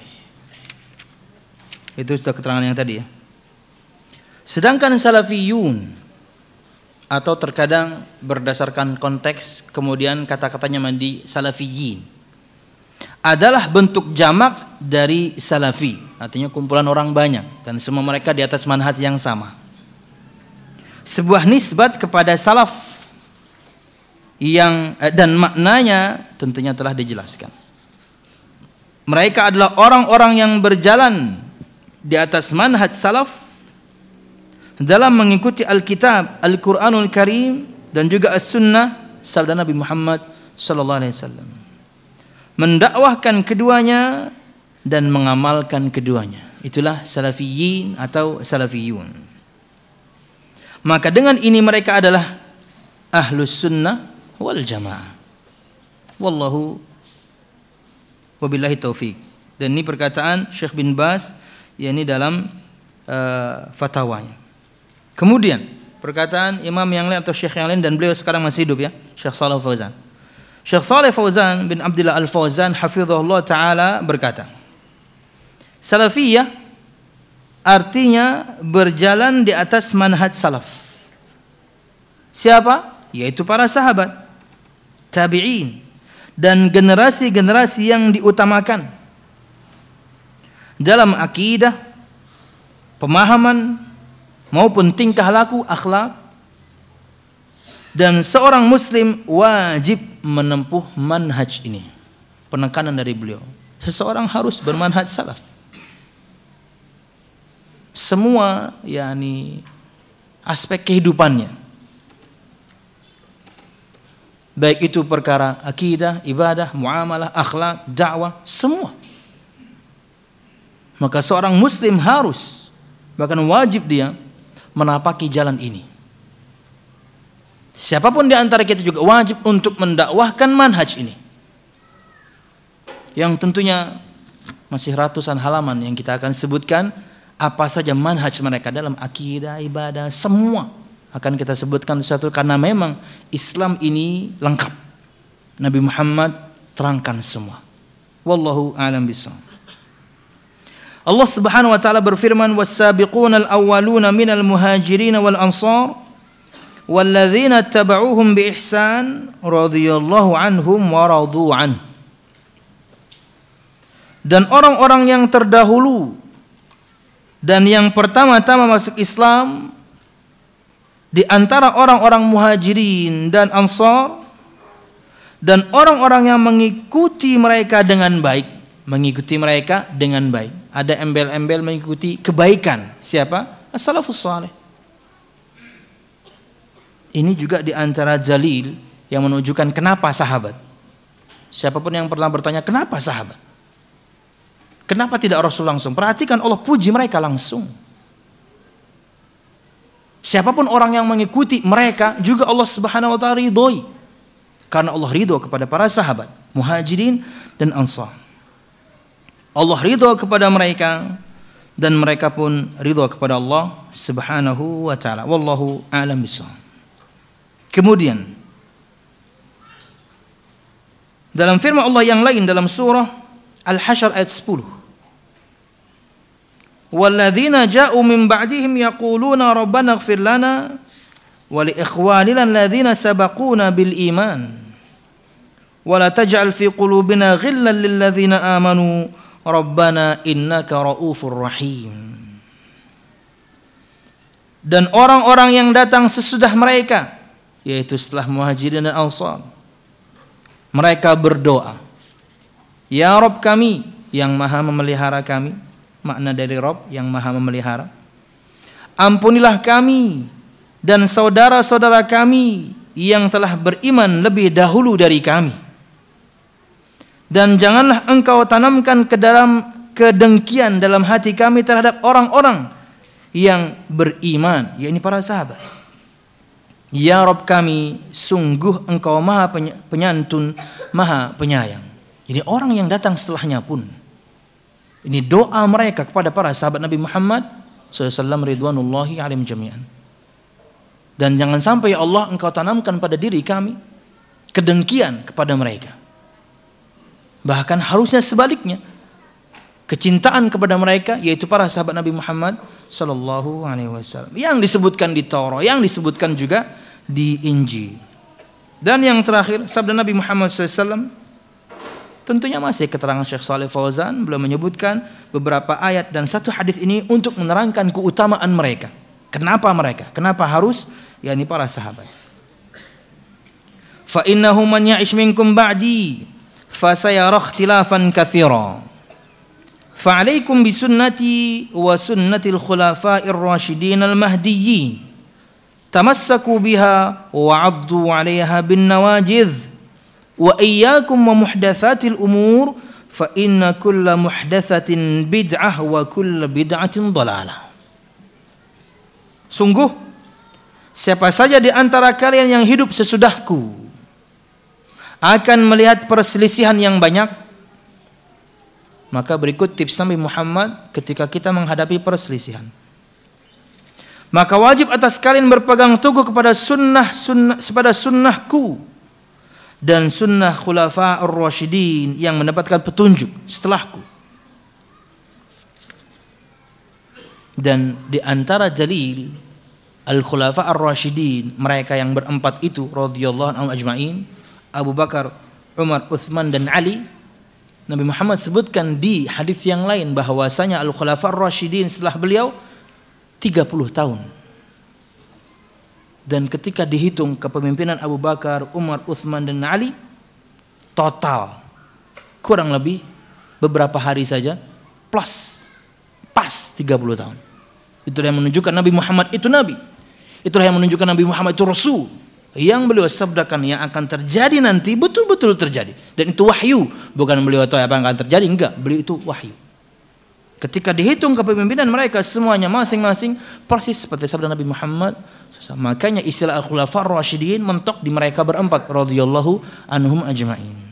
Itu sudah keterangan yang tadi ya. Sedangkan salafiyun, atau terkadang berdasarkan konteks kemudian kata-katanya mandi salafiyin, adalah bentuk jamak dari salafi, artinya kumpulan orang banyak dan semua mereka di atas manhaj yang sama. Sebuah nisbat kepada salaf yang dan maknanya tentunya telah dijelaskan. Mereka adalah orang-orang yang berjalan di atas manhaj salaf dalam mengikuti Alkitab, Al-Quranul Karim dan juga As-Sunnah sabda Nabi Muhammad sallallahu alaihi wasallam. Mendakwahkan keduanya dan mengamalkan keduanya. Itulah salafiyin atau salafiyun. Maka dengan ini mereka adalah ahlus sunnah wal jamaah. Wallahu wabillahi taufik. Dan ini perkataan Syekh bin Baz yakni dalam uh, fatwanya. Kemudian perkataan imam yang lain atau syekh yang lain, dan beliau sekarang masih hidup ya, Syekh Shalih Fauzan. Syekh Shalih Fauzan bin Abdullah Al-Fauzan hafizahullah taala berkata, salafiyah artinya berjalan di atas manhaj salaf. Siapa? Yaitu para sahabat, tabi'in dan generasi-generasi yang diutamakan dalam akidah, pemahaman maupun tingkah laku, akhlak. Dan seorang muslim wajib menempuh manhaj ini. Penekanan dari beliau, seseorang harus bermanhaj salaf. Semua yakni aspek kehidupannya, baik itu perkara akidah, ibadah, muamalah, akhlak, dakwah, semua. Maka seorang muslim harus, bahkan wajib dia menapaki jalan ini. Siapapun di antara kita juga wajib untuk mendakwahkan manhaj ini, yang tentunya masih ratusan halaman yang kita akan sebutkan apa saja manhaj mereka dalam akidah, ibadah, semua akan kita sebutkan satu, karena memang Islam ini lengkap. Nabi Muhammad terangkan semua. Wallahu a'lam bishawab. Allah Subhanahu wa taala berfirman, was-sabiqunal awwaluna minal muhajirin wal ansar walladzina tabauhum bi ihsan radhiyallahu anhum wa radu an. Dan orang-orang yang terdahulu dan yang pertama-tama masuk Islam di antara orang-orang muhajirin dan ansar dan orang-orang yang mengikuti mereka dengan baik, mengikuti mereka dengan baik. Ada embel-embel mengikuti kebaikan. Siapa? As-salafus salih. Ini juga di antara dalil yang menunjukkan kenapa sahabat. Siapapun yang pernah bertanya kenapa sahabat, kenapa tidak Rasul langsung? Perhatikan Allah puji mereka langsung. Siapapun orang yang mengikuti mereka juga Allah Subhanahu wa taala ridhoi. Karena Allah ridho kepada para sahabat, muhajirin dan ansar. Allah ridho kepada mereka dan mereka pun ridho kepada Allah Subhanahu wa taala. Wallahu a'lam bishawab. Kemudian dalam firman Allah yang lain dalam surah Al-Hasyr ayat sepuluh, walladzina ja'u min ba'dihim yaquluna rabbana ighfir lana wa li ikhwanina alladzina sabaquna bil iman wa la taj'al fi qulubina ghillan lil ladzina amanu rabbana innaka raufur rahim. Dan orang-orang yang datang sesudah mereka, yaitu setelah muhajirin dan ansar, mereka berdoa, ya Rabb kami yang maha memelihara kami. Makna dari Rabb yang maha memelihara, ampunilah kami dan saudara-saudara kami yang telah beriman lebih dahulu dari kami, dan janganlah engkau tanamkan ke dalam kedengkian dalam hati kami terhadap orang-orang yang beriman, yakni para sahabat. Ya Rabb kami, sungguh Engkau Maha Penyantun, Maha Penyayang. Ini orang yang datang setelahnya pun, ini doa mereka kepada para sahabat Nabi Muhammad shallallahu alaihi wasallam ridwanullahi alaihim jami'an. Dan jangan sampai ya Allah Engkau tanamkan pada diri kami kedengkian kepada mereka. Bahkan harusnya sebaliknya, kecintaan kepada mereka, yaitu para sahabat Nabi Muhammad sallallahu alaihi wasallam, yang disebutkan di Taurat, yang disebutkan juga di Injil. Dan yang terakhir, sabda Nabi Muhammad sallallahu alaihi wasallam, tentunya masih keterangan Syekh Shalih Fauzan, beliau menyebutkan beberapa ayat dan satu hadis ini untuk menerangkan keutamaan mereka. Kenapa mereka? Kenapa harus? yakni para sahabat. Fa innahu man ya'ish minkum ba'di fa sayara ikhtilafan katsira. Fa 'alaikum bi sunnati wa sunnatil khulafa'ir rasyidin al mahdiyyin. Tamassaku biha wa 'addu 'alaiha bin nawajidh. Wa iyyakum wa muhdatsatil umur fa inna kulla muhdatsatin bid'ah wa kulla bid'atin dhalalah. Sungguh siapa saja di antara kalian yang hidup sesudahku akan melihat perselisihan yang banyak, maka berikut tips Nabi Muhammad ketika kita menghadapi perselisihan. Maka wajib atas kalian berpegang teguh kepada sunnah, sunnah kepada sunnahku dan sunnah khulafa ar-rasyidin yang mendapatkan petunjuk setelahku. Dan di antara jalil al-khulafa ar-rasyidin, mereka yang berempat itu radhiyallahu anhum ajma'in, Abu Bakar, Umar, Utsman dan Ali, Nabi Muhammad sebutkan di hadis yang lain bahwasanya al-khulafa ar-rasyidin setelah beliau tiga puluh tahun. Dan ketika dihitung kepemimpinan Abu Bakar, Umar, Utsman dan Ali, total kurang lebih beberapa hari saja plus pas tiga puluh tahun. Itulah yang menunjukkan Nabi Muhammad itu Nabi. Itulah yang menunjukkan Nabi Muhammad itu Rasul. Yang beliau sabdakan yang akan terjadi nanti betul-betul terjadi. Dan itu wahyu. Bukan beliau tahu apa yang akan terjadi. Enggak, beliau itu wahyu. Ketika dihitung kepemimpinan mereka semuanya masing-masing persis seperti sabda Nabi Muhammad. Makanya istilah al-khulafa ar-rasyidin mentok di mereka berempat radhiyallahu anhum ajma'in.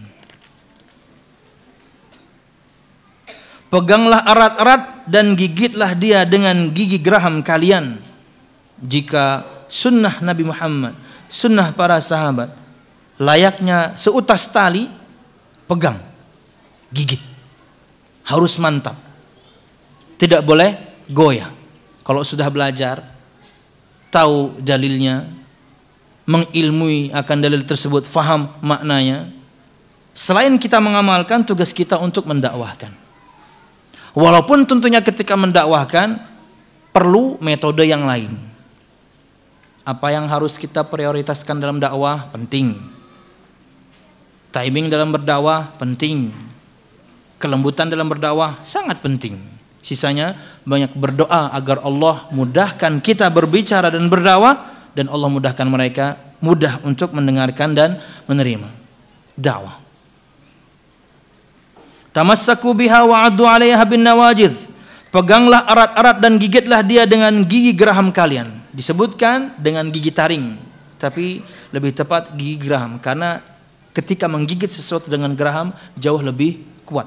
Peganglah erat-erat dan gigitlah dia dengan gigi geraham kalian. Jika sunnah Nabi Muhammad, sunnah para sahabat layaknya seutas tali, pegang, gigit, harus mantap, tidak boleh goyah. Kalau sudah belajar, tahu dalilnya, mengilmui akan dalil tersebut, faham maknanya, selain kita mengamalkan, tugas kita untuk mendakwahkan. Walaupun tentunya ketika mendakwahkan perlu metode yang lain. Apa yang harus kita prioritaskan dalam dakwah? Penting. Timing dalam berdakwah penting. Kelembutan dalam berdakwah sangat penting. Sisanya banyak berdoa agar Allah mudahkan kita berbicara dan berdakwah, dan Allah mudahkan mereka mudah untuk mendengarkan dan menerima dakwah. Tamassaku biha wa 'addu 'alaiha bin nawajidh. Peganglah erat-erat dan gigitlah dia dengan gigi geraham kalian. Disebutkan dengan gigi taring, tapi lebih tepat gigi geraham, karena ketika menggigit sesuatu dengan geraham jauh lebih kuat.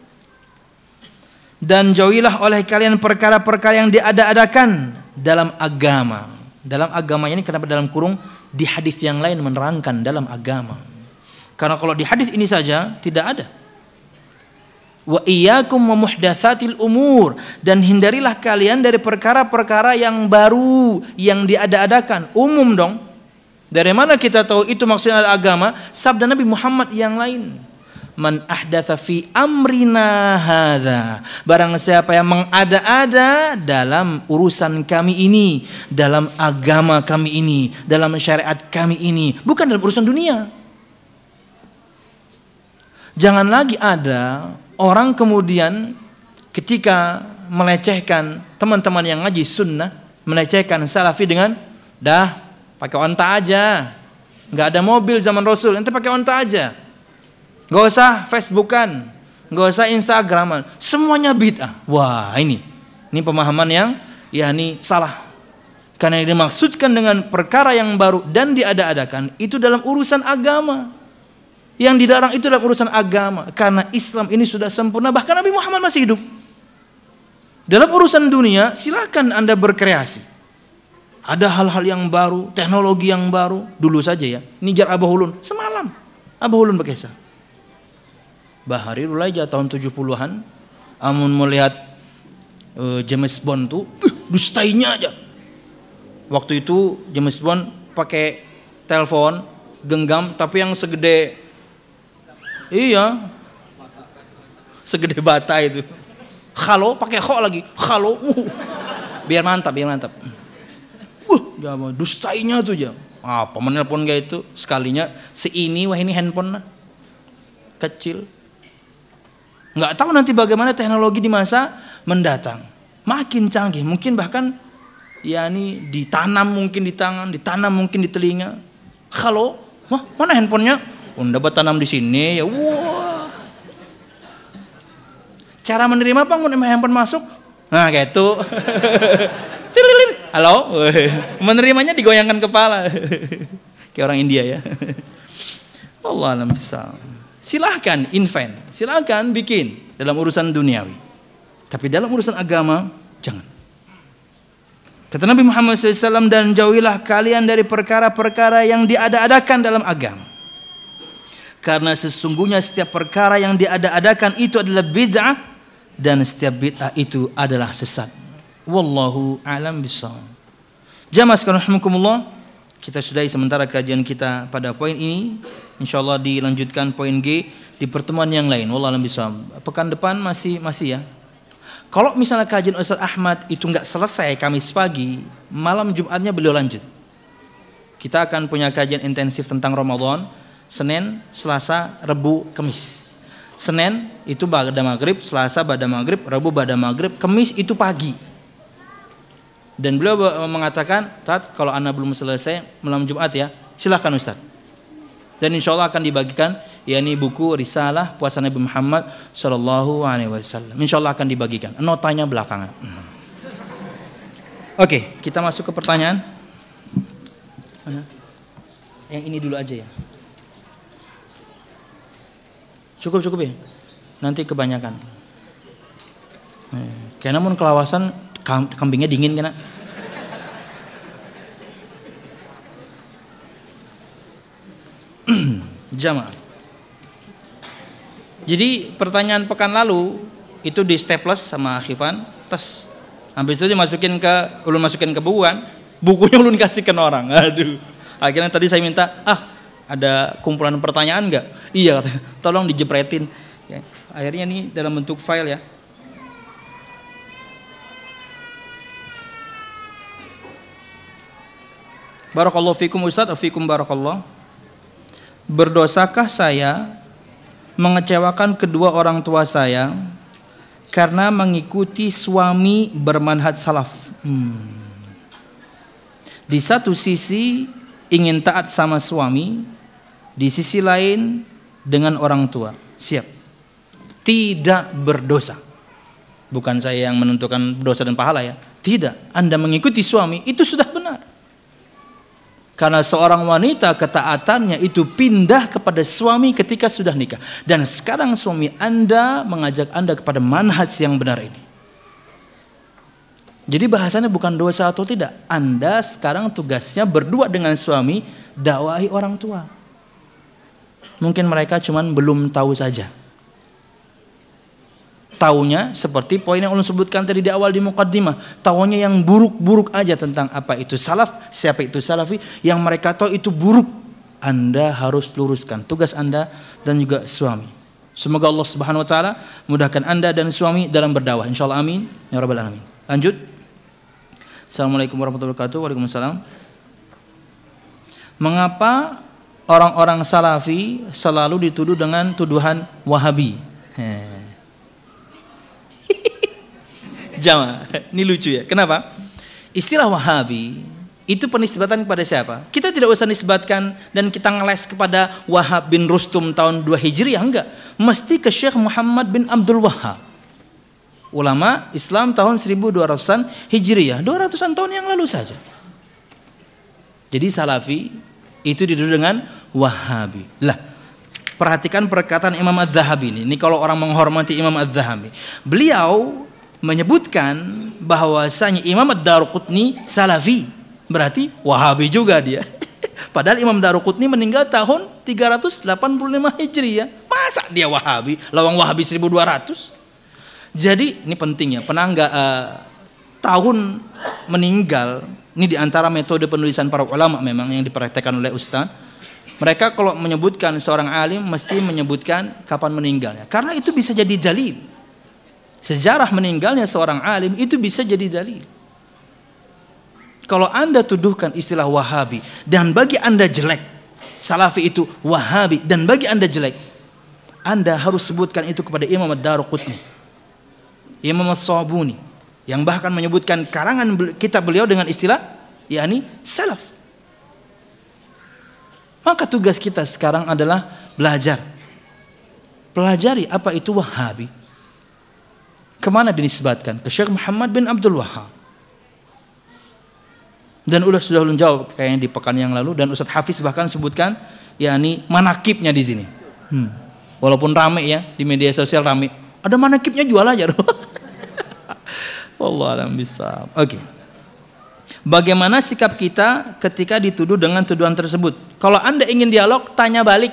Dan jauhilah oleh kalian perkara-perkara yang diada-adakan dalam agama. Dalam agama ini kenapa dalam kurung? Di hadis yang lain menerangkan dalam agama. Karena kalau di hadis ini saja tidak ada. Wa iyyakum wa muhdatsatil umur, dan hindarilah kalian dari perkara-perkara yang baru, yang diada-adakan. Umum dong. Dari mana kita tahu itu maksudnya adalah agama? Sabda Nabi Muhammad yang lain. Man ahdatsa fi amrina hadza. Barang siapa yang mengada-ada dalam urusan kami ini, dalam agama kami ini, dalam syariat kami ini, bukan dalam urusan dunia. Jangan lagi ada orang kemudian ketika melecehkan teman-teman yang ngaji sunnah, melecehkan salafi dengan dah pakai onta aja, nggak ada mobil zaman Rasul, nanti pakai onta aja, nggak usah Facebookan, nggak usah Instagraman, semuanya bid'ah. Wah ini, ini pemahaman yang ya ini salah. Karena yang dimaksudkan dengan perkara yang baru dan diada-adakan itu dalam urusan agama. Yang dilarang itu dalam urusan agama. Karena Islam ini sudah sempurna, bahkan Nabi Muhammad masih hidup. Dalam urusan dunia silakan Anda berkreasi. Ada hal-hal yang baru, teknologi yang baru. Dulu saja ya, Nijar Abah Ulun, semalam Abah Ulun berkisah. Bahari Rulaija tahun tujuh puluhan, amun melihat uh, James Bond tuh, uh, dustainya aja. Waktu itu James Bond pakai telepon genggam tapi yang segede, iya, segede bata itu. Halo, pakai kho lagi, halo, uh, biar mantap, biar mantap. Uh, jangan dustainya tuh aja. Apa menelpon kayak itu sekalinya seini, wah ini handphone nah. Kecil. Nggak tahu nanti bagaimana teknologi di masa mendatang. Makin canggih, mungkin bahkan ya ini ditanam mungkin di tangan, ditanam mungkin di telinga. Halo, wah mana handphonenya? Unda oh, tanam di sini ya. Wah. Cara menerima apa? Mau handphone masuk? Nah kayak itu. Halo, menerimanya digoyangkan kepala. Kayak orang India ya. Allah alam bisa. Silahkan invent, silahkan bikin dalam urusan duniawi. Tapi dalam urusan agama, jangan. Kata Nabi Muhammad shallallahu alaihi wasallam, dan jauhilah kalian dari perkara-perkara yang diada-adakan dalam agama. Karena sesungguhnya setiap perkara yang diada-adakan itu adalah bid'ah, dan setiap bid'ah itu adalah sesat. Wallahu a'lam bishawab. Jamaah sekalian rahimakumullah, kita sudahi sementara kajian kita pada poin ini. Insyaallah dilanjutkan poin G di pertemuan yang lain. Wallahu a'lam bishawab. Pekan depan masih masih ya. Kalau misalnya kajian Ustaz Ahmad itu enggak selesai Kamis pagi, malam Jumatnya beliau lanjut. Kita akan punya kajian intensif tentang Ramadan, Senin, Selasa, Rabu, Kamis. Senin itu ba'da maghrib, Selasa ba'da maghrib, Rabu ba'da maghrib, Kamis itu pagi. Dan beliau mengatakan, Tat, kalau anda belum selesai malam Jumat ya, silahkan Ustaz. Dan insya Allah akan dibagikan, yakni buku Risalah Puasa Nabi Muhammad Sallallahu Alaihi Wasallam. Insya Allah akan dibagikan. Notanya belakangan. Oke, kita masuk ke pertanyaan. Mana? Yang ini dulu aja ya. Cukup cukup ya. Nanti kebanyakan. Karena namun kelawasan kambingnya dingin kena. Jamaah. Jadi pertanyaan pekan lalu itu di staples sama Khifan, tes. Habis itu dimasukin ke, ulun masukin ke buku kan, bukunya ulun kasihkan orang. Aduh. Akhirnya tadi saya minta, ah ada kumpulan pertanyaan nggak? Iya katanya, tolong dijepretin. Ya, akhirnya nih dalam bentuk file ya. Barakallahu fikum Ustaz, fikum barakallah. Berdosakah saya mengecewakan kedua orang tua saya karena mengikuti suami bermanhaj salaf? Hmm. Di satu sisi ingin taat sama suami, di sisi lain dengan orang tua. Siap. Tidak berdosa. Bukan saya yang menentukan dosa dan pahala ya. Tidak. Anda mengikuti suami itu sudah benar. Karena seorang wanita ketaatannya itu pindah kepada suami ketika sudah nikah. Dan sekarang suami Anda mengajak Anda kepada manhaj yang benar ini. Jadi bahasanya bukan dosa atau tidak. Anda sekarang tugasnya berdua dengan suami, dakwahi orang tua. Mungkin mereka cuman belum tahu saja. Taunya seperti poin yang ulun sebutkan tadi di awal di muqaddimah, taunya yang buruk-buruk aja tentang apa itu salaf, siapa itu salafi, yang mereka tahu itu buruk. Anda harus luruskan tugas Anda dan juga suami. Semoga Allah Subhanahu wa taala mudahkan Anda dan suami dalam berdakwah. Insyaallah amin ya rabbal alamin. Lanjut. Assalamualaikum warahmatullahi wabarakatuh. Waalaikumsalam. Mengapa orang-orang salafi selalu dituduh dengan tuduhan Wahabi? Heh. Jamaah, ini lucu ya. Kenapa? Istilah Wahabi itu penisbatan kepada siapa? Kita tidak usah nisbatkan dan kita ngeles kepada Wahab bin Rustum tahun dua Hijriah, enggak. Mesti ke Syekh Muhammad bin Abdul Wahhab. Ulama Islam tahun seribu dua ratusan Hijriah, dua ratusan tahun yang lalu saja. Jadi Salafi itu dituduh dengan Wahabi. Lah, perhatikan perkataan Imam Az-Zahabi ini. Ini kalau orang menghormati Imam Az-Zahabi. Beliau menyebutkan bahwasanya Imam Ad-Daruqutni Salafi. Berarti Wahabi juga dia. Padahal Imam Daruqutni meninggal tahun tiga ratus delapan puluh lima Hijriah. Masa dia Wahabi? Lawang Wahabi seribu dua ratus. Jadi ini pentingnya penangga uh, tahun meninggal. Ini diantara metode penulisan para ulama memang yang diperhatikan oleh Ustaz. Mereka kalau menyebutkan seorang alim mesti menyebutkan kapan meninggalnya. Karena itu bisa jadi dalil. Sejarah meninggalnya seorang alim itu bisa jadi dalil. Kalau Anda tuduhkan istilah Wahabi dan bagi Anda jelek, Salafi itu Wahabi dan bagi Anda jelek, Anda harus sebutkan itu kepada Imam Ad-Daruqutni, Imam As-Sabuni, yang bahkan menyebutkan karangan kitab beliau dengan istilah yakni salaf. Maka tugas kita sekarang adalah belajar. Pelajari apa itu Wahabi. Kemana dinisbatkan? Ke Syekh Muhammad bin Abdul Wahhab. Dan udah sudah ulun jawab kayaknya di pekan yang lalu, dan Ustadz Hafiz bahkan sebutkan yakni manakibnya di sini. Hmm. Walaupun rame ya di media sosial rame, ada manakibnya jual aja. Wallahu a'lam bishawab. Oke. Bagaimana sikap kita ketika dituduh dengan tuduhan tersebut? Kalau Anda ingin dialog, tanya balik.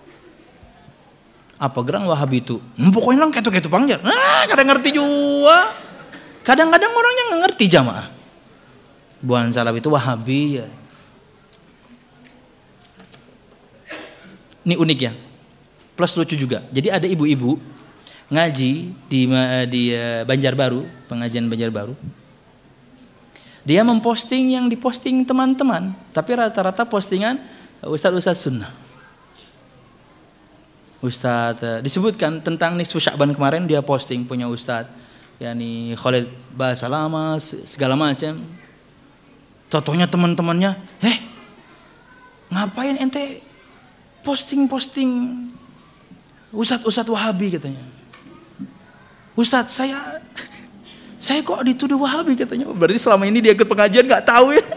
Apa gerang Wahabi itu? Hmm, pokoknya lang ketu-ketu pangjar. Nah, kadang ngerti juga. Kadang-kadang orangnya nggak ngerti jamaah. Buan salaf itu Wahabi ya. Ini unik ya. Plus lucu juga. Jadi ada ibu-ibu ngaji di di Banjarbaru, pengajian Banjarbaru. Dia memposting yang diposting teman-teman, tapi rata-rata postingan ustaz-ustaz sunnah. Ustaz disebutkan tentang nisfu Sya'ban kemarin dia posting punya ustaz yakni Khalid bahasa lama segala macam. Totonya teman-temannya, "Eh, ngapain ente posting-posting ustaz-ustaz Wahabi?" katanya. "Ustaz, saya saya kok dituduh Wahabi?" katanya. Berarti selama ini dia ikut pengajian nggak tahu ya.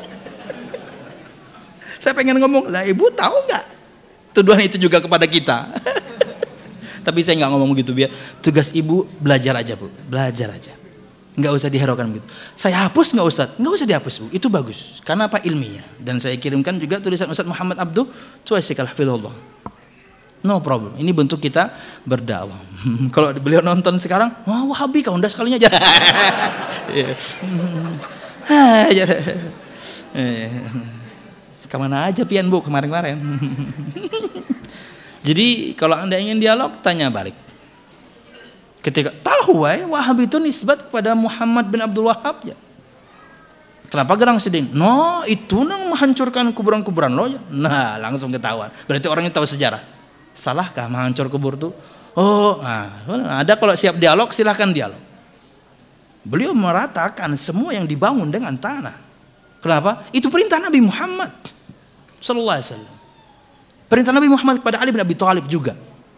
Saya pengen ngomong, "Lah ibu tahu nggak tuduhan itu juga kepada kita?" Tapi saya nggak ngomong begitu, biar tugas ibu belajar aja bu, belajar aja. Nggak usah dihiraukan begitu. Saya hapus nggak Ustaz? Nggak usah dihapus bu, itu bagus. Karena apa? Ilmiah. Dan saya kirimkan juga tulisan Ustaz Muhammad Abduh Tuwaisikal Hafizullah. No problem. Ini bentuk kita berdakwah. Kalau beliau nonton sekarang, wah Wahabi kau udah sekalinya aja. Kemana aja pian bu kemarin-kemarin. Jadi kalau Anda ingin dialog, tanya balik. Ketika tahu eh, Wahabi itu nisbat kepada Muhammad bin Abdul Wahhab ya. Kenapa gerang sedih? No, itu nang menghancurkan kuburan-kuburan lo ya. Nah, langsung ketahuan. Berarti orangnya tahu sejarah. Salahkah menghancur kubur tuh? Oh, nah, ada kalau siap dialog silahkan dialog. Beliau meratakan semua yang dibangun dengan tanah. Kenapa? Itu perintah Nabi Muhammad sallallahu alaihi wasallam. Perintah Nabi Muhammad kepada Ali bin Abi Thalib juga.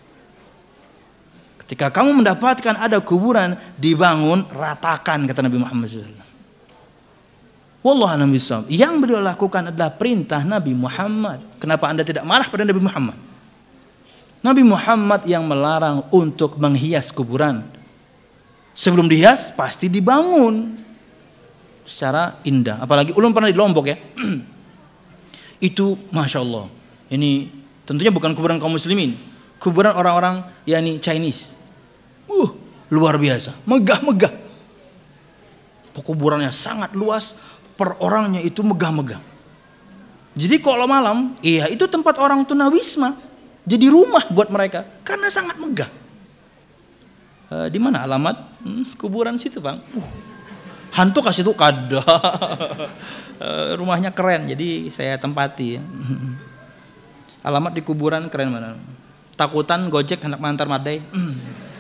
Ketika kamu mendapatkan ada kuburan dibangun, ratakan, kata Nabi Muhammad shallallahu alaihi wasallam. Wallahu a'lam bishawab. Yang beliau lakukan adalah perintah Nabi Muhammad. Kenapa Anda tidak marah pada Nabi Muhammad? Nabi Muhammad yang melarang untuk menghias kuburan. Sebelum dihias pasti dibangun secara indah. Apalagi ulun pernah di Lombok ya. Itu masya Allah. Ini tentunya bukan kuburan kaum muslimin. Kuburan orang-orang yakni Chinese. Uh, luar biasa, megah-megah. Kuburannya sangat luas, per orangnya itu megah-megah. Jadi kalau malam, iya itu tempat orang tunawisma. Jadi rumah buat mereka karena sangat megah. E, di mana alamat? Hmm, kuburan situ, Bang. Uh, hantu kasih tuh kada. e, rumahnya keren, jadi saya tempati. Ya. Alamat di kuburan keren mana? Takutan Gojek hendak mengantar Madai. Hmm.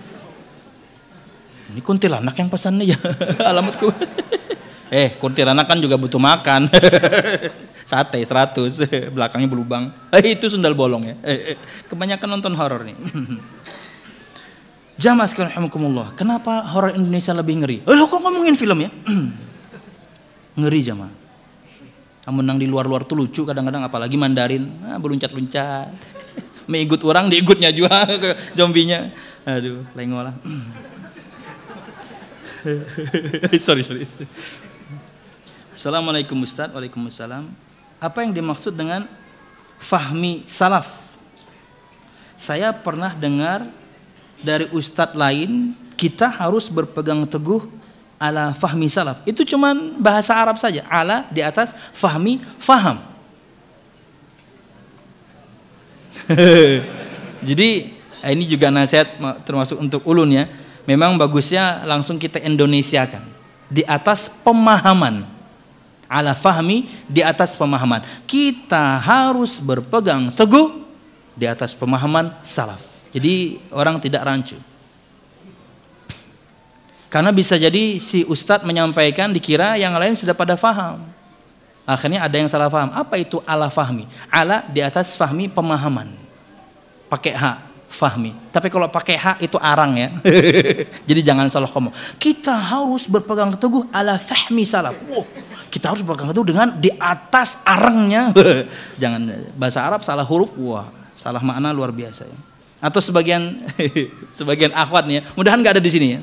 Ini kuntilanak yang pesan nih ya. Alamatku. Eh, kuntilanak kan juga butuh makan. Sate seratus, belakangnya berlubang. Eh, itu sundal bolong ya. Eh, eh. Kebanyakan nonton horor nih. Jamaah sekalian rahimakumullah. Kenapa horor Indonesia lebih ngeri? Eh, lo kok ngomongin film ya? Ngeri jamaah. Namun yang di luar-luar tuh lucu kadang-kadang, apalagi Mandarin, ah, berluncat-luncat. Mengikut orang, diikutnya juga ke zombinya. Aduh, lengolah. sorry, sorry. Assalamualaikum Ustaz. Waalaikumsalam. Apa yang dimaksud dengan fahmi salaf? Saya pernah dengar dari ustadz lain, kita harus berpegang teguh ala fahmi salaf. Itu cuman bahasa Arab saja. Ala di atas, fahmi, faham. Jadi ini juga nasihat termasuk untuk ulun ya. Memang bagusnya langsung kita Indonesiakan. Di atas pemahaman. Ala fahmi, di atas pemahaman. Kita harus berpegang teguh di atas pemahaman salaf. Jadi orang tidak rancu. Karena bisa jadi si ustadz menyampaikan dikira yang lain sudah pada faham. Akhirnya ada yang salah faham. Apa itu ala fahmi? Ala di atas fahmi, pemahaman. Pakai ha, fahmi. Tapi kalau pakai ha itu arang ya. Jadi jangan salah ngomong. Kita harus berpegang teguh ala fahmi salaf. Wow, kita harus berpegang teguh dengan di atas arangnya. Jangan bahasa Arab salah huruf, wah, salah makna luar biasa ya. Atau sebagian sebagian akhwat nih ya. Mudahan nggak ada di sini ya.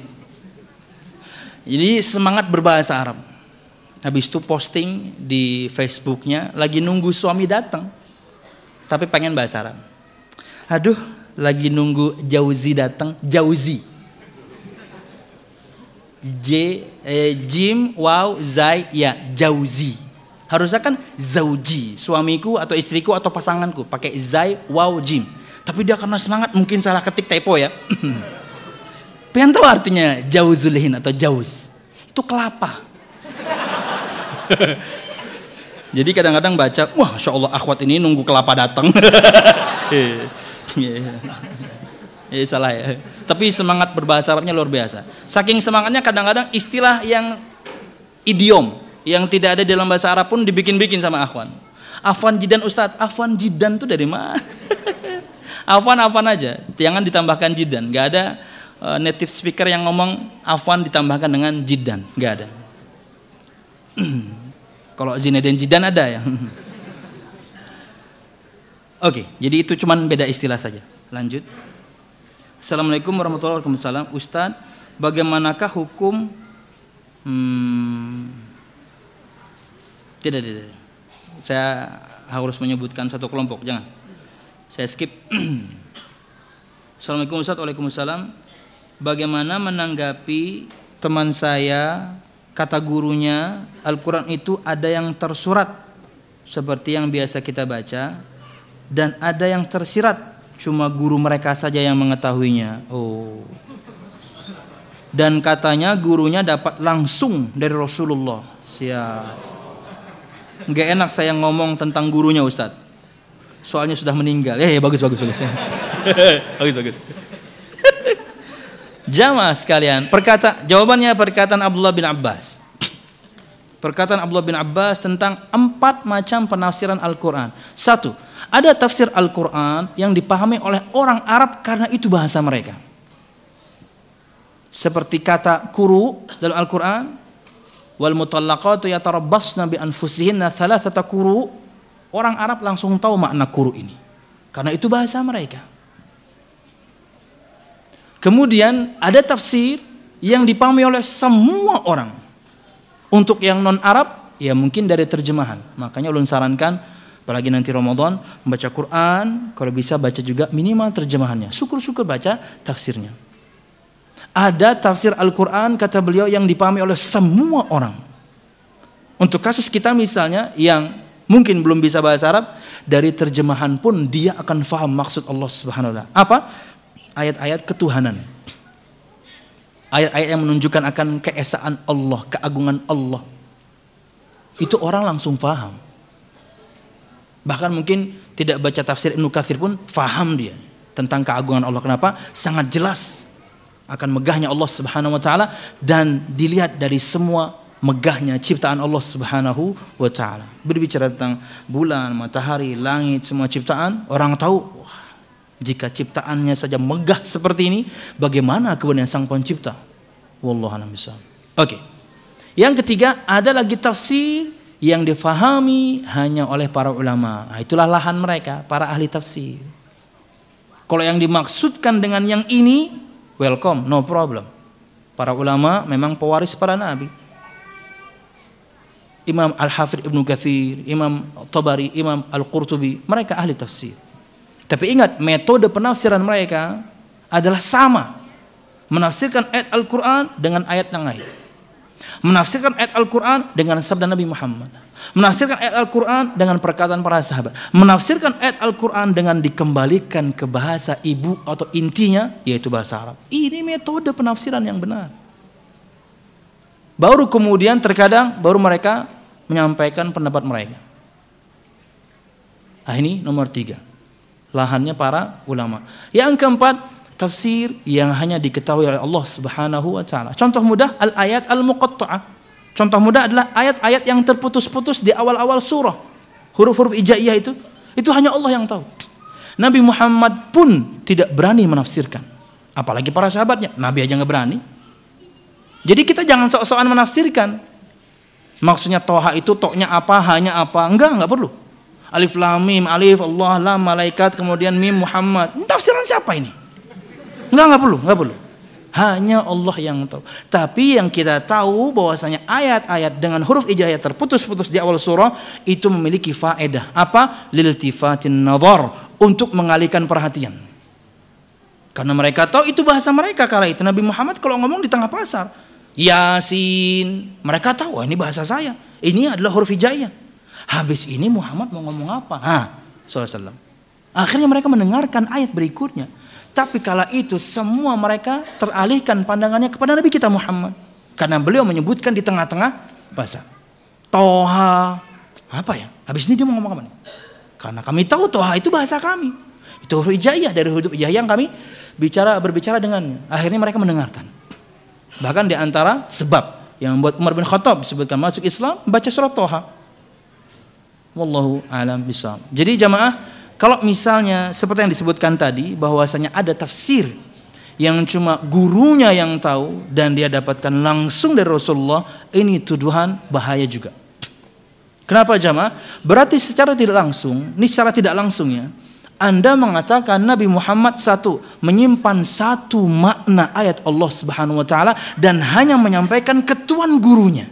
Jadi semangat berbahasa Arab. Habis itu posting di Facebooknya lagi nunggu suami datang, tapi pengen bahasa Arab. Aduh, lagi nunggu Jauzi datang, Jauzi. J eh, Jim wow Zai ya Jauzi. Harusnya kan Zauji, suamiku atau istriku atau pasanganku, pakai Zai wow Jim. Tapi dia karena semangat mungkin salah ketik, typo ya. Pengen tahu artinya Jauzulihin atau Jauz? Itu kelapa. Jadi kadang-kadang baca, wah, Masya Allah akhwat ini nunggu kelapa datang. Ya, salah ya. Tapi semangat berbahasa Arabnya luar biasa. Saking semangatnya kadang-kadang istilah yang idiom yang tidak ada dalam bahasa Arab pun dibikin-bikin sama akhwan. Afwan jidan Ustadz, afwan jidan tuh dari mana? Afwan-afwan aja, jangan ditambahkan jidan. Gak ada uh, native speaker yang ngomong afwan ditambahkan dengan jidan, gak ada. Kalau Zinedine Zidane ada ya. Oke, jadi itu cuman beda istilah saja. Lanjut. Assalamualaikum warahmatullahi wabarakatuh. Ustadz, bagaimanakah hukum hmm, tidak, tidak, tidak. Saya harus menyebutkan satu kelompok, jangan. Saya skip. Assalamualaikum Ustaz. Waalaikumsalam. Bagaimana menanggapi teman saya, kata gurunya Al-Quran itu ada yang tersurat seperti yang biasa kita baca, dan ada yang tersirat cuma guru mereka saja yang mengetahuinya. Oh. Dan katanya gurunya dapat langsung dari Rasulullah. Siap. Nggak enak saya ngomong tentang gurunya Ustadz, soalnya sudah meninggal. Eh bagus bagus bagus. bagus bagus. Jamaah sekalian, perkata jawabannya perkataan Abdullah bin Abbas. Perkataan Abdullah bin Abbas tentang empat macam penafsiran Al-Quran. Satu, ada tafsir Al-Quran yang dipahami oleh orang Arab karena itu bahasa mereka. Seperti kata kuru dalam Al-Quran, wal mutallaqatu yatarabbasna bi anfusihinna thalathata quru. Orang Arab langsung tahu makna quru ini karena itu bahasa mereka. Kemudian ada tafsir yang dipahami oleh semua orang. Untuk yang non Arab ya mungkin dari terjemahan. Makanya ulun sarankan apalagi nanti Ramadan membaca Quran, kalau bisa baca juga minimal terjemahannya. Syukur-syukur baca tafsirnya. Ada tafsir Al-Quran kata beliau yang dipahami oleh semua orang. Untuk kasus kita misalnya yang mungkin belum bisa bahasa Arab, dari terjemahan pun dia akan faham maksud Allah Subhanahu wa taala. Apa? Ayat-ayat ketuhanan. Ayat-ayat yang menunjukkan akan keesaan Allah, keagungan Allah. Itu orang langsung faham. Bahkan mungkin tidak baca tafsir Ibnu Katsir pun faham dia tentang keagungan Allah. Kenapa? Sangat jelas akan megahnya Allah Subhanahu wa taala dan dilihat dari semua megahnya ciptaan Allah Subhanahu wa taala. Berbicara tentang bulan, matahari, langit, semua ciptaan, orang tahu, wah, jika ciptaannya saja megah seperti ini, bagaimana kemudian Sang Pencipta? Wallahu a'lam bishawab. Oke. Yang ketiga, ada lagi tafsir yang difahami hanya oleh para ulama. Nah, itulah lahan mereka, para ahli tafsir. Kalau yang dimaksudkan dengan yang ini, welcome, no problem. Para ulama memang pewaris para nabi. Imam Al-Hafidh Ibnu Katsir, Imam Tabari, Imam Al-Qurtubi, mereka ahli tafsir. Tapi ingat, metode penafsiran mereka adalah sama. Menafsirkan ayat Al-Quran dengan ayat yang lain. Menafsirkan ayat Al-Quran dengan sabda Nabi Muhammad. Menafsirkan ayat Al-Quran dengan perkataan para sahabat. Menafsirkan ayat Al-Quran dengan dikembalikan ke bahasa ibu atau intinya, yaitu bahasa Arab. Ini metode penafsiran yang benar. Baru kemudian terkadang baru mereka menyampaikan pendapat mereka. Nah, ini nomor tiga, lahannya para ulama. Yang keempat, tafsir yang hanya diketahui oleh Allah Subhanahu wa taala. Contoh mudah, al-ayat al-muqatta'ah. Contoh mudah adalah ayat-ayat yang terputus-putus di awal-awal surah. Huruf-huruf hijaiyah itu, itu hanya Allah yang tahu. Nabi Muhammad pun tidak berani menafsirkan. Apalagi para sahabatnya, Nabi aja nggak berani. Jadi kita jangan sok-sokan menafsirkan. Maksudnya toha itu toknya apa, hanya apa. Enggak, enggak perlu. Alif lam mim, alif Allah, lam malaikat, kemudian mim Muhammad. Ini tafsiran siapa ini? Enggak, enggak perlu, enggak perlu. Hanya Allah yang tahu. Tapi yang kita tahu bahwasanya ayat-ayat dengan huruf hijaiyah terputus-putus di awal surah itu memiliki faedah. Apa? Liltifatin nazar, untuk mengalihkan perhatian. Karena mereka tahu itu bahasa mereka kala itu. Nabi Muhammad kalau ngomong di tengah pasar, Yasin, mereka tahu, oh, ini bahasa saya. Ini adalah huruf hijaiyah. Habis ini Muhammad mau ngomong apa? Hah, sallallahu alaihi wasallam. Akhirnya mereka mendengarkan ayat berikutnya. Tapi kala itu semua mereka teralihkan pandangannya kepada Nabi kita Muhammad. Karena beliau menyebutkan di tengah-tengah bahasa. Toha, apa ya? Habis ini dia mau ngomong apa nih? Karena kami tahu Toha itu bahasa kami. Itu huruf hijaiyah, dari huruf hijaiyah yang kami bicara berbicara dengannya. Akhirnya mereka mendengarkan. Bahkan di antara sebab yang membuat Umar bin Khattab disebutkan masuk Islam, baca surat Toha. Wallahu a'lam bishawab. Jadi jamaah, kalau misalnya seperti yang disebutkan tadi, bahwasanya ada tafsir yang cuma gurunya yang tahu dan dia dapatkan langsung dari Rasulullah, ini tuduhan bahaya juga. Kenapa jamaah? Berarti secara tidak langsung, ini secara tidak langsungnya, Anda mengatakan Nabi Muhammad satu, menyimpan satu makna ayat Allah Subhanahu wa taala dan hanya menyampaikan ketuan gurunya.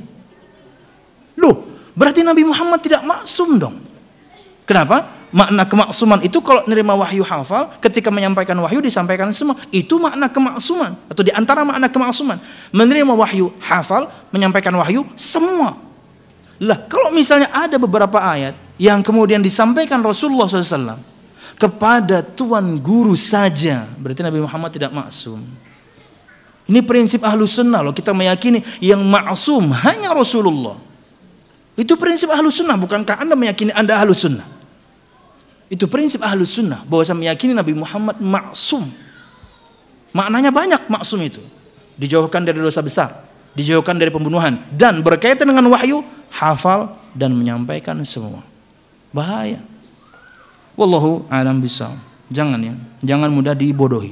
Loh, berarti Nabi Muhammad tidak maksum dong. Kenapa? Makna kemaksuman itu kalau menerima wahyu hafal, ketika menyampaikan wahyu disampaikan semua. Itu makna kemaksuman, atau di antara makna kemaksuman. Menerima wahyu hafal, menyampaikan wahyu semua. Lah, kalau misalnya ada beberapa ayat yang kemudian disampaikan Rasulullah shallallahu alaihi wasallam kepada tuan guru saja, berarti Nabi Muhammad tidak maksum. Ini prinsip Ahlus Sunnah loh, kita meyakini yang maksum hanya Rasulullah. Itu prinsip Ahlus Sunnah, bukankah Anda meyakini Anda Ahlus Sunnah? Itu prinsip Ahlus Sunnah, bahwa saya meyakini Nabi Muhammad maksum. Maknanya banyak maksum itu. Dijauhkan dari dosa besar, dijauhkan dari pembunuhan, dan berkaitan dengan wahyu, hafal dan menyampaikan semua. Bahaya. Wallahu a'lam bishawab. Jangan ya, jangan mudah dibodohi.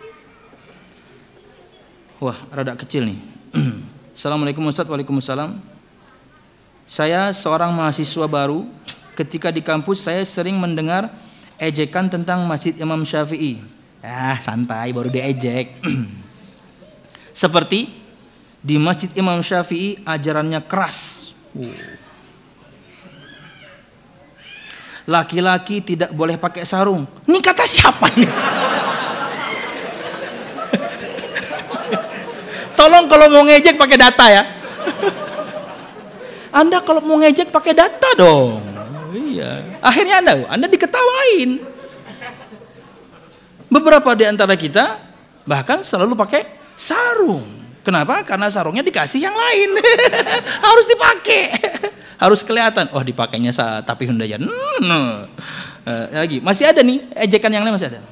Wah, rada kecil nih. Assalamualaikum Ustaz. Waalaikumsalam. Saya seorang mahasiswa baru. Ketika di kampus saya sering mendengar ejekan tentang Masjid Imam Syafi'i. Ah, santai, baru diejek. Seperti di Masjid Imam Syafi'i ajarannya keras. Uh. Laki-laki tidak boleh pakai sarung. Ini kata siapa nih? Tolong kalau mau ngejek pakai data ya. Anda kalau mau ngejek pakai data dong. Iya. Akhirnya Anda, Anda diketawain. Beberapa di antara kita bahkan selalu pakai sarung. Kenapa? Karena sarungnya dikasih yang lain. Harus dipakai. Harus kelihatan. Oh, dipakainya tapi Hundayan. Hmm. Uh, lagi masih ada nih ejekan yang lain masih ada.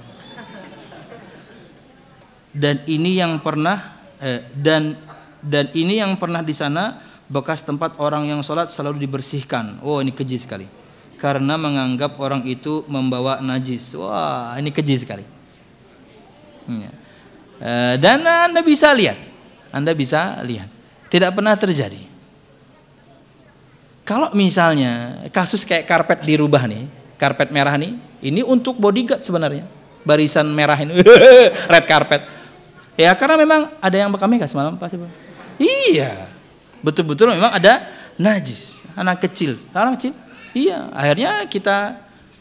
Dan ini yang pernah eh, dan dan ini yang pernah di sana bekas tempat orang yang sholat selalu dibersihkan. Oh, ini keji sekali. Karena menganggap orang itu membawa najis. Wah, ini keji sekali. Hmm. Uh, dan Anda bisa lihat, Anda bisa lihat, tidak pernah terjadi. Kalau misalnya kasus kayak karpet dirubah nih, karpet merah nih, ini untuk bodyguard sebenarnya, barisan merah ini, red carpet. Ya karena memang ada yang bekam Mega semalam pasti. Iya, betul-betul memang ada najis, anak kecil, anak kecil. Iya, akhirnya kita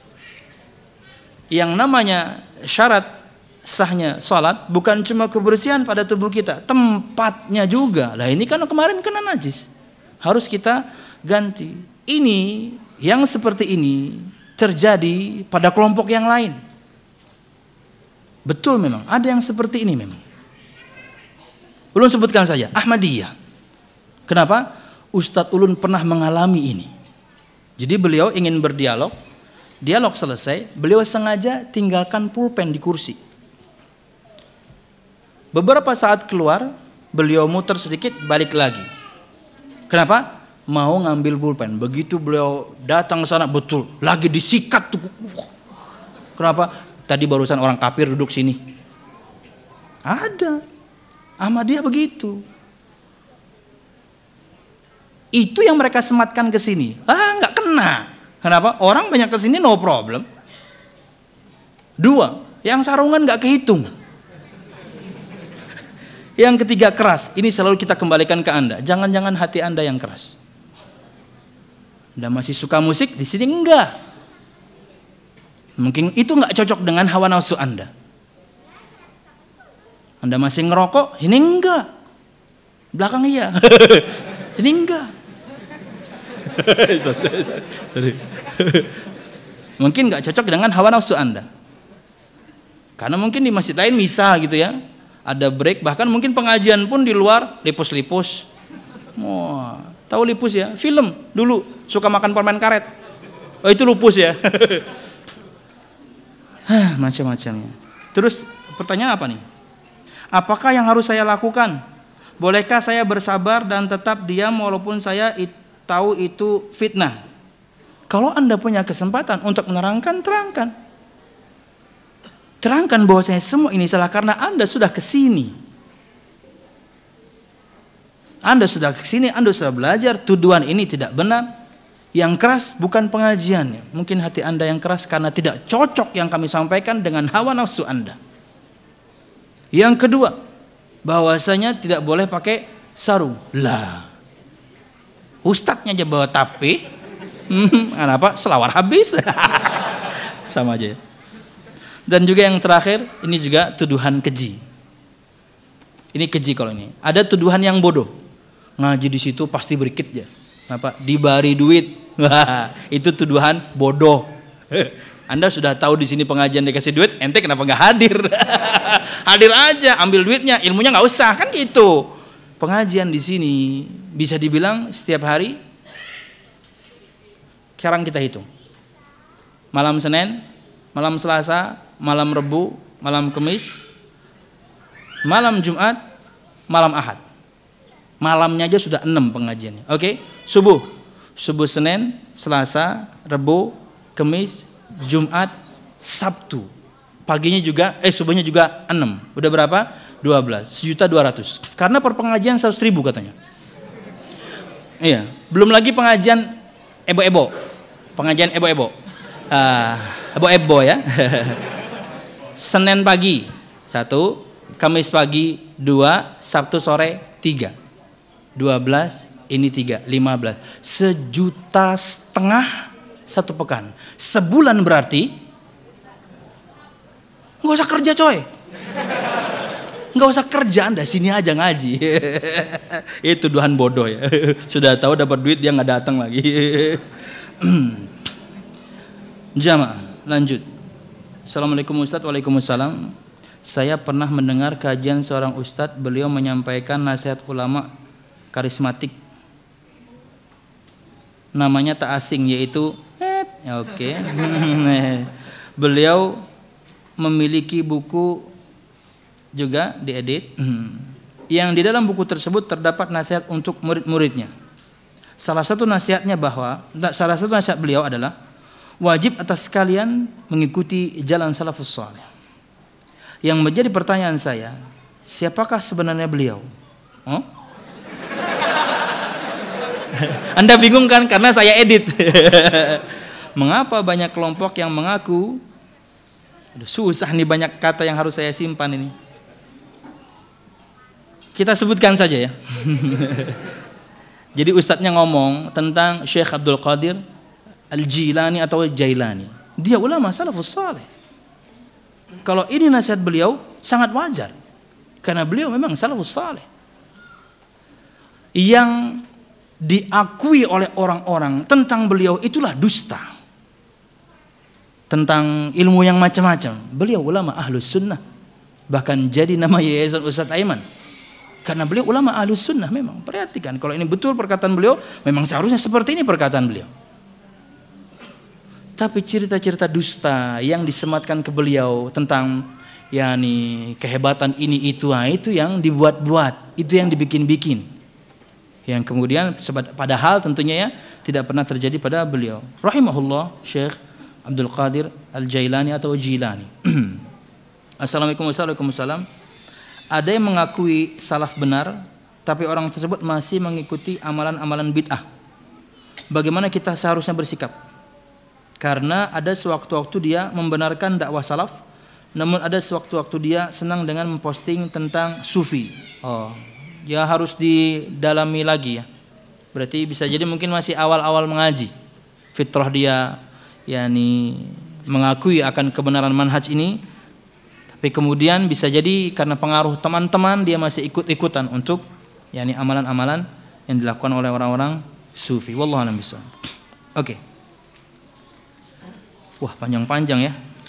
yang namanya syarat sahnya salat bukan cuma kebersihan pada tubuh kita, tempatnya juga. Lah ini kan kemarin kena najis, harus kita ganti. Ini yang seperti ini terjadi pada kelompok yang lain. Betul memang ada yang seperti ini memang. Ulun sebutkan saja Ahmadiyah. Kenapa? Ustadz Ulun pernah mengalami ini. Jadi beliau ingin berdialog, dialog selesai, beliau sengaja tinggalkan pulpen di kursi. Beberapa saat keluar, beliau muter sedikit, balik lagi. Kenapa? Mau ngambil pulpen. Begitu beliau datang ke sana, betul, lagi disikat tuh. Kenapa? Tadi barusan orang kafir duduk sini. Ada. Ahmadiyah begitu. Itu yang mereka sematkan ke sini. Ah, nggak kena. Kenapa? Orang banyak ke sini no problem. Dua, yang sarungan nggak kehitung. Yang ketiga keras. Ini selalu kita kembalikan ke Anda. Jangan-jangan hati Anda yang keras. Anda masih suka musik, di sini enggak. Mungkin itu nggak cocok dengan hawa nafsu Anda. Anda masih ngerokok, sini enggak. Belakang iya. Sini enggak. Sorry. Mungkin nggak cocok dengan hawa nafsu Anda. Karena mungkin di masjid lain misal gitu ya, ada break, bahkan mungkin pengajian pun di luar lipus-lipus. Wah, tahu lipus ya? Film dulu suka makan permen karet. Oh itu lupus ya. Macam-macamnya. Terus pertanyaan apa nih? Apakah yang harus saya lakukan? Bolehkah saya bersabar dan tetap diam walaupun saya it- tahu itu fitnah? Kalau Anda punya kesempatan untuk menerangkan, terangkan. Terangkan bahwa saya semua ini salah karena Anda sudah ke sini. Anda sudah ke sini, Anda sudah belajar, tuduhan ini tidak benar. Yang keras bukan pengajiannya. Mungkin hati Anda yang keras karena tidak cocok yang kami sampaikan dengan hawa nafsu Anda. Yang kedua, bahwasanya tidak boleh pakai sarung. Lah, ustadznya aja bawa tapi, hmm, kenapa? Selawar habis. Sama aja. Dan juga yang terakhir, ini juga tuduhan keji. Ini keji kalau ini. Ada tuduhan yang bodoh. Ngaji di situ pasti berikit ya. Apa? Dibari duit. Itu tuduhan bodoh. Anda sudah tahu di sini pengajian dikasih duit, ente kenapa nggak hadir? Hadir aja, ambil duitnya, ilmunya nggak usah, kan gitu. Pengajian di sini bisa dibilang setiap hari. Sekarang kita hitung. Malam Senin, malam Selasa, malam Rebu, malam Kamis, malam Jumat, malam Ahad. Malamnya aja sudah enam pengajiannya. Oke, okay? Subuh, subuh Senin, Selasa, Rebu, Kamis, Jumat, Sabtu. Paginya juga, eh subuhnya juga enam. Udah berapa? dua belas. Sejuta dua ratus. Karena per pengajian seratus ribu katanya. Iya. Belum lagi pengajian ebo-ebo. Pengajian ebo-ebo. Uh, ebo-ebo ya. Senin pagi satu, Kamis pagi dua, Sabtu sore tiga. Dua belas, ini tiga, lima belas. Sejuta setengah satu pekan. Sebulan berarti nggak usah kerja coy, nggak usah kerja, Anda sini aja ngaji. Itu tuduhan bodoh ya. Sudah tahu dapat duit dia nggak datang lagi. Jamaah lanjut. Assalamualaikum Ustadz. Waalaikumsalam. Saya pernah mendengar kajian seorang Ustadz, beliau menyampaikan nasihat ulama karismatik, namanya tak asing, yaitu ya oke. Okay. Beliau memiliki buku juga diedit, yang di dalam buku tersebut terdapat nasihat untuk murid-muridnya. Salah satu nasihatnya bahwa salah satu nasihat beliau adalah wajib atas kalian mengikuti jalan salafus saleh. Yang menjadi pertanyaan saya, siapakah sebenarnya beliau? Huh? Anda bingung kan? Karena saya edit. Mengapa banyak kelompok yang mengaku, aduh, susah nih banyak kata yang harus saya simpan ini. Kita sebutkan saja ya. Jadi ustadznya ngomong tentang Syekh Abdul Qadir Al-Jilani atau Jailani. Dia ulama salafus saleh. Kalau ini nasihat beliau sangat wajar. Karena beliau memang salafus saleh. Yang diakui oleh orang-orang tentang beliau itulah dusta. Tentang ilmu yang macam-macam. Beliau ulama ahlus sunnah. Bahkan jadi nama Yayasan Ustadz Aiman. Karena beliau ulama ahlus sunnah memang. Perhatikan, kalau ini betul perkataan beliau, memang seharusnya seperti ini perkataan beliau. Tapi cerita-cerita dusta yang disematkan ke beliau tentang yakni kehebatan ini itu, nah, itu yang dibuat-buat, itu yang dibikin-bikin. Yang kemudian padahal tentunya ya tidak pernah terjadi pada beliau. Rahimahullah Syekh Abdul Qadir Al-Jailani atau Jilani. Assalamualaikum warahmatullahi wabarakatuh. Ada yang mengakui salaf benar, tapi orang tersebut masih mengikuti amalan-amalan bid'ah. Bagaimana kita seharusnya bersikap? Karena ada sewaktu-waktu dia membenarkan dakwah salaf, namun ada sewaktu-waktu dia senang dengan memposting tentang sufi. Oh, ya harus didalami lagi ya. Berarti bisa jadi mungkin masih awal-awal mengaji. Fitrah dia yakni mengakui akan kebenaran manhaj ini. Tapi kemudian bisa jadi karena pengaruh teman-teman dia masih ikut-ikutan untuk yakni amalan-amalan yang dilakukan oleh orang-orang sufi. Wallahu a'lam bishawab. Oke. Wah, panjang-panjang ya.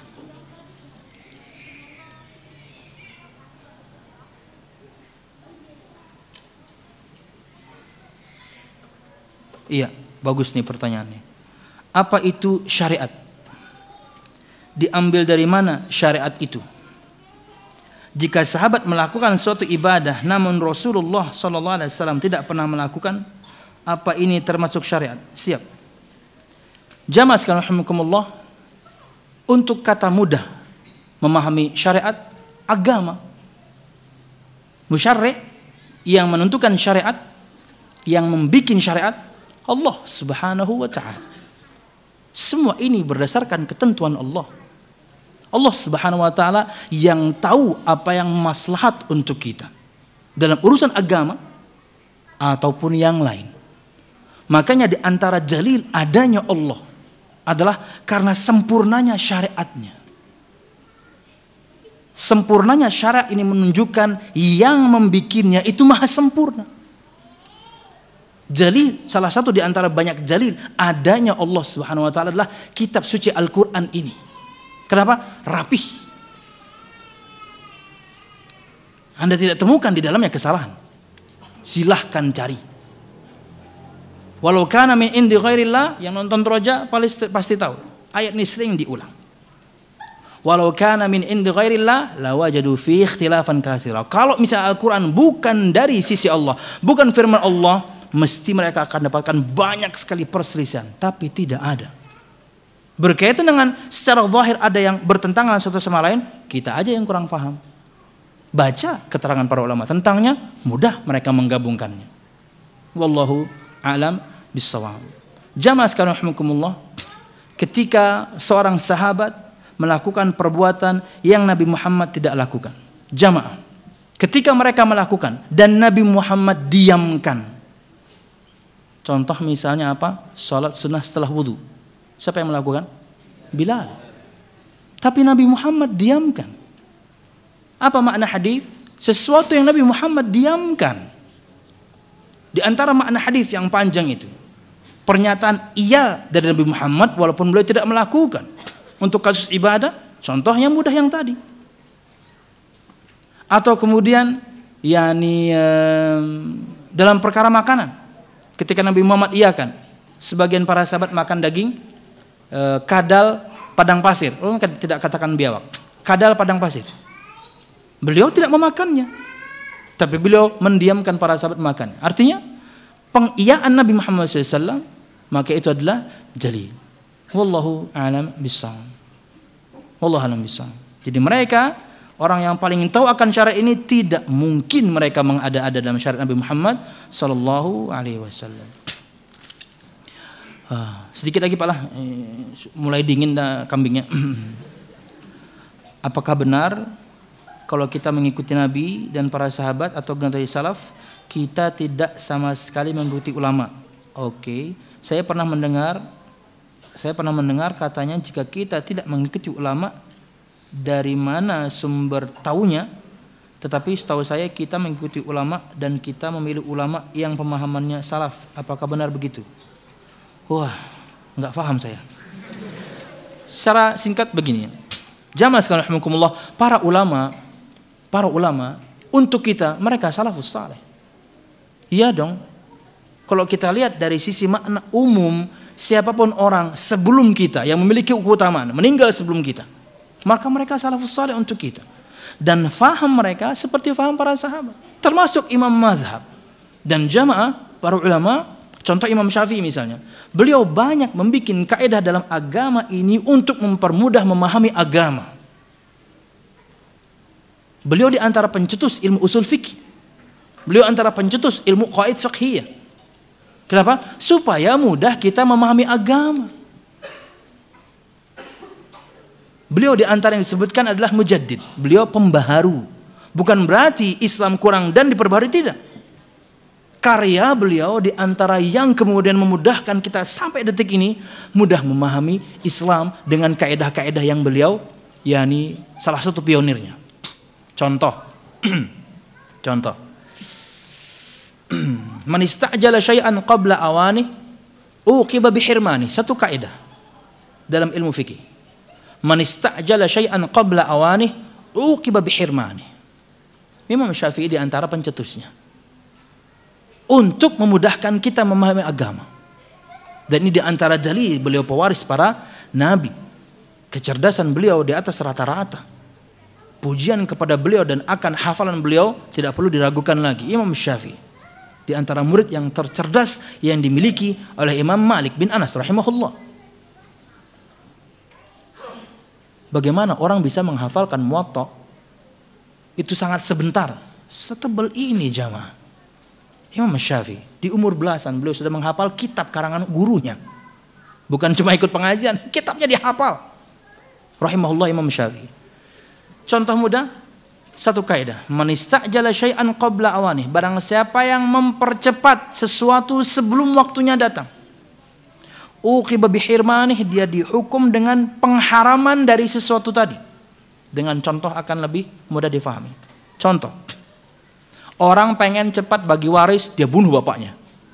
Iya, bagus nih pertanyaannya. Apa itu syariat? Diambil dari mana syariat itu? Jika sahabat melakukan suatu ibadah namun Rasulullah sallallahu alaihi wasallam tidak pernah melakukan, apa ini termasuk syariat? Siap. Jamaah sekalian rahimakumullah, untuk kata mudah memahami syariat agama, musyarri' yang menentukan syariat, yang membikin syariat Allah Subhanahu wa ta'ala. Semua ini berdasarkan ketentuan Allah. Allah Subhanahu wa ta'ala yang tahu apa yang maslahat untuk kita dalam urusan agama ataupun yang lain. Makanya di antara jalil adanya Allah adalah karena sempurnanya syariatnya. Sempurnanya syariat ini menunjukkan yang membikinnya itu maha sempurna. Jalil, salah satu di antara banyak jalil adanya Allah Subhanahu wa ta'ala adalah kitab suci Al-Quran ini. Kenapa? Rapih. Anda tidak temukan di dalamnya kesalahan. Silahkan cari. Walau kana min indi ghairillah, yang nonton Roja pasti tahu. Ayat ini sering diulang. Walau kana min indi ghairillah lawajadu fi ikhtilafan katsira. Kalau misalnya Al-Qur'an bukan dari sisi Allah, bukan firman Allah, mesti mereka akan dapatkan banyak sekali perselisihan, tapi tidak ada. Berkaitan dengan secara zahir ada yang bertentangan satu sama lain, kita aja yang kurang paham. Baca keterangan para ulama tentangnya, mudah mereka menggabungkannya. Wallahu a'lam bissawab. Jamaah sekalian rahimakumullah, ketika seorang sahabat melakukan perbuatan yang Nabi Muhammad tidak lakukan. Jamaah, ketika mereka melakukan dan Nabi Muhammad diamkan. Contoh misalnya apa? Salat sunnah setelah wudu. Siapa yang melakukan? Bilal. Tapi Nabi Muhammad diamkan. Apa makna hadis? Sesuatu yang Nabi Muhammad diamkan. Di antara makna hadis yang panjang itu, pernyataan iya dari Nabi Muhammad walaupun beliau tidak melakukan. Untuk kasus ibadah, contohnya mudah yang tadi. Atau kemudian yakni eh, dalam perkara makanan, ketika Nabi Muhammad iyakan, sebagian para sahabat makan daging eh, kadal padang pasir, oh, tidak katakan biawak, kadal padang pasir. Beliau tidak memakannya, tapi beliau mendiamkan para sahabat makan. Artinya pengiyaan Nabi Muhammad shallallahu alaihi wasallam, maka itu adalah jalil. Wallahu a'lam bishawab. Wallahu a'lam bishawab. Jadi mereka orang yang paling tahu akan syariat ini, tidak mungkin mereka mengada-ada dalam syariat Nabi Muhammad sallallahu alaihi wasallam. Ah, sedikit lagi Pak lah, eh, mulai dingin dah kambingnya. Apakah benar kalau kita mengikuti Nabi dan para sahabat atau generasi salaf, kita tidak sama sekali mengikuti ulama? Oke, saya pernah mendengar, saya pernah mendengar katanya jika kita tidak mengikuti ulama, dari mana sumber taunya? Tetapi setahu saya kita mengikuti ulama dan kita memilih ulama yang pemahamannya salaf. Apakah benar begitu? Wah, nggak paham saya. Secara singkat begini, jamaah sekalian rahimakumullah, para ulama, para ulama untuk kita mereka salafus saleh. Iya dong. Kalau kita lihat dari sisi makna umum, siapapun orang sebelum kita yang memiliki keutamaan meninggal sebelum kita, maka mereka salafus saleh untuk kita. Dan faham mereka seperti faham para sahabat, termasuk imam mazhab dan jamaah para ulama. Contoh Imam Syafi'i misalnya, beliau banyak membuat kaidah dalam agama ini untuk mempermudah memahami agama. Beliau di antara pencetus ilmu usul fikih, beliau antara pencetus ilmu qaid fiqhiyah. Kenapa? Supaya mudah kita memahami agama. Beliau di antara yang disebutkan adalah mujaddid. Beliau pembaharu. Bukan berarti Islam kurang dan diperbaharui, tidak. Karya beliau di antara yang kemudian memudahkan kita sampai detik ini mudah memahami Islam dengan kaedah-kaedah yang beliau, yakni salah satu pionirnya. Contoh. Contoh. Man istajala syai'an qabla awani uqiba bihirmani. Satu kaidah dalam ilmu fikih. Man istajala syai'an qabla awani uqiba bihirmani. Imam Syafi'i di antara pencetusnya untuk memudahkan kita memahami agama. Dan ini di antara dalil beliau pewaris para nabi. Kecerdasan beliau di atas rata-rata. Pujian kepada beliau dan akan hafalan beliau tidak perlu diragukan lagi. Imam Syafi'i di antara murid yang tercerdas yang dimiliki oleh Imam Malik bin Anas rahimahullah. Bagaimana orang bisa menghafalkan Muwatta itu sangat sebentar, setebal ini jamaah. Imam Syafi'i di umur belasan beliau sudah menghafal kitab karangan gurunya. Bukan cuma ikut pengajian, kitabnya dihafal. Rahimahullah Imam Syafi'i. Contoh mudah, satu kaidah, man istajala syai'an qabla awani, barang siapa yang mempercepat sesuatu sebelum waktunya datang, uqiba bihirmanih, dia dihukum dengan pengharaman dari sesuatu tadi. Dengan contoh akan lebih mudah difahami. Contoh, orang pengen cepat bagi waris, dia bunuh bapaknya.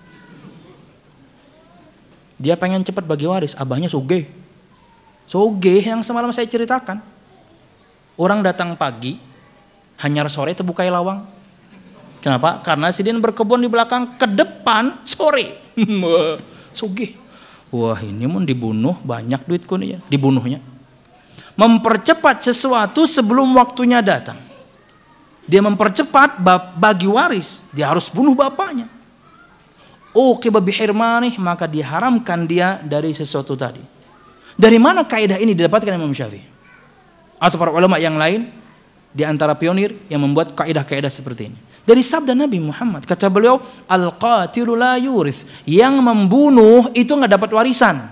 Dia pengen cepat bagi waris, abahnya sugih. Sugih yang semalam saya ceritakan. Orang datang pagi, hanyar sore terbukai lawang. Kenapa? Karena sidin berkebun di belakang, ke depan sore. Sugih. Wah, ini mun dibunuh banyak duit kunya, dibunuhnya. Mempercepat sesuatu sebelum waktunya datang. Dia mempercepat bagi waris, dia harus bunuh bapaknya. Uqiba bihirmanih, maka diharamkan dia dari sesuatu tadi. Dari mana kaidah ini didapatkan Imam Syafi'i? Atau para ulama yang lain di antara pionir yang membuat kaidah-kaidah seperti ini. Dari sabda Nabi Muhammad, kata beliau, al-qatilu la yurith, yang membunuh itu nggak dapat warisan.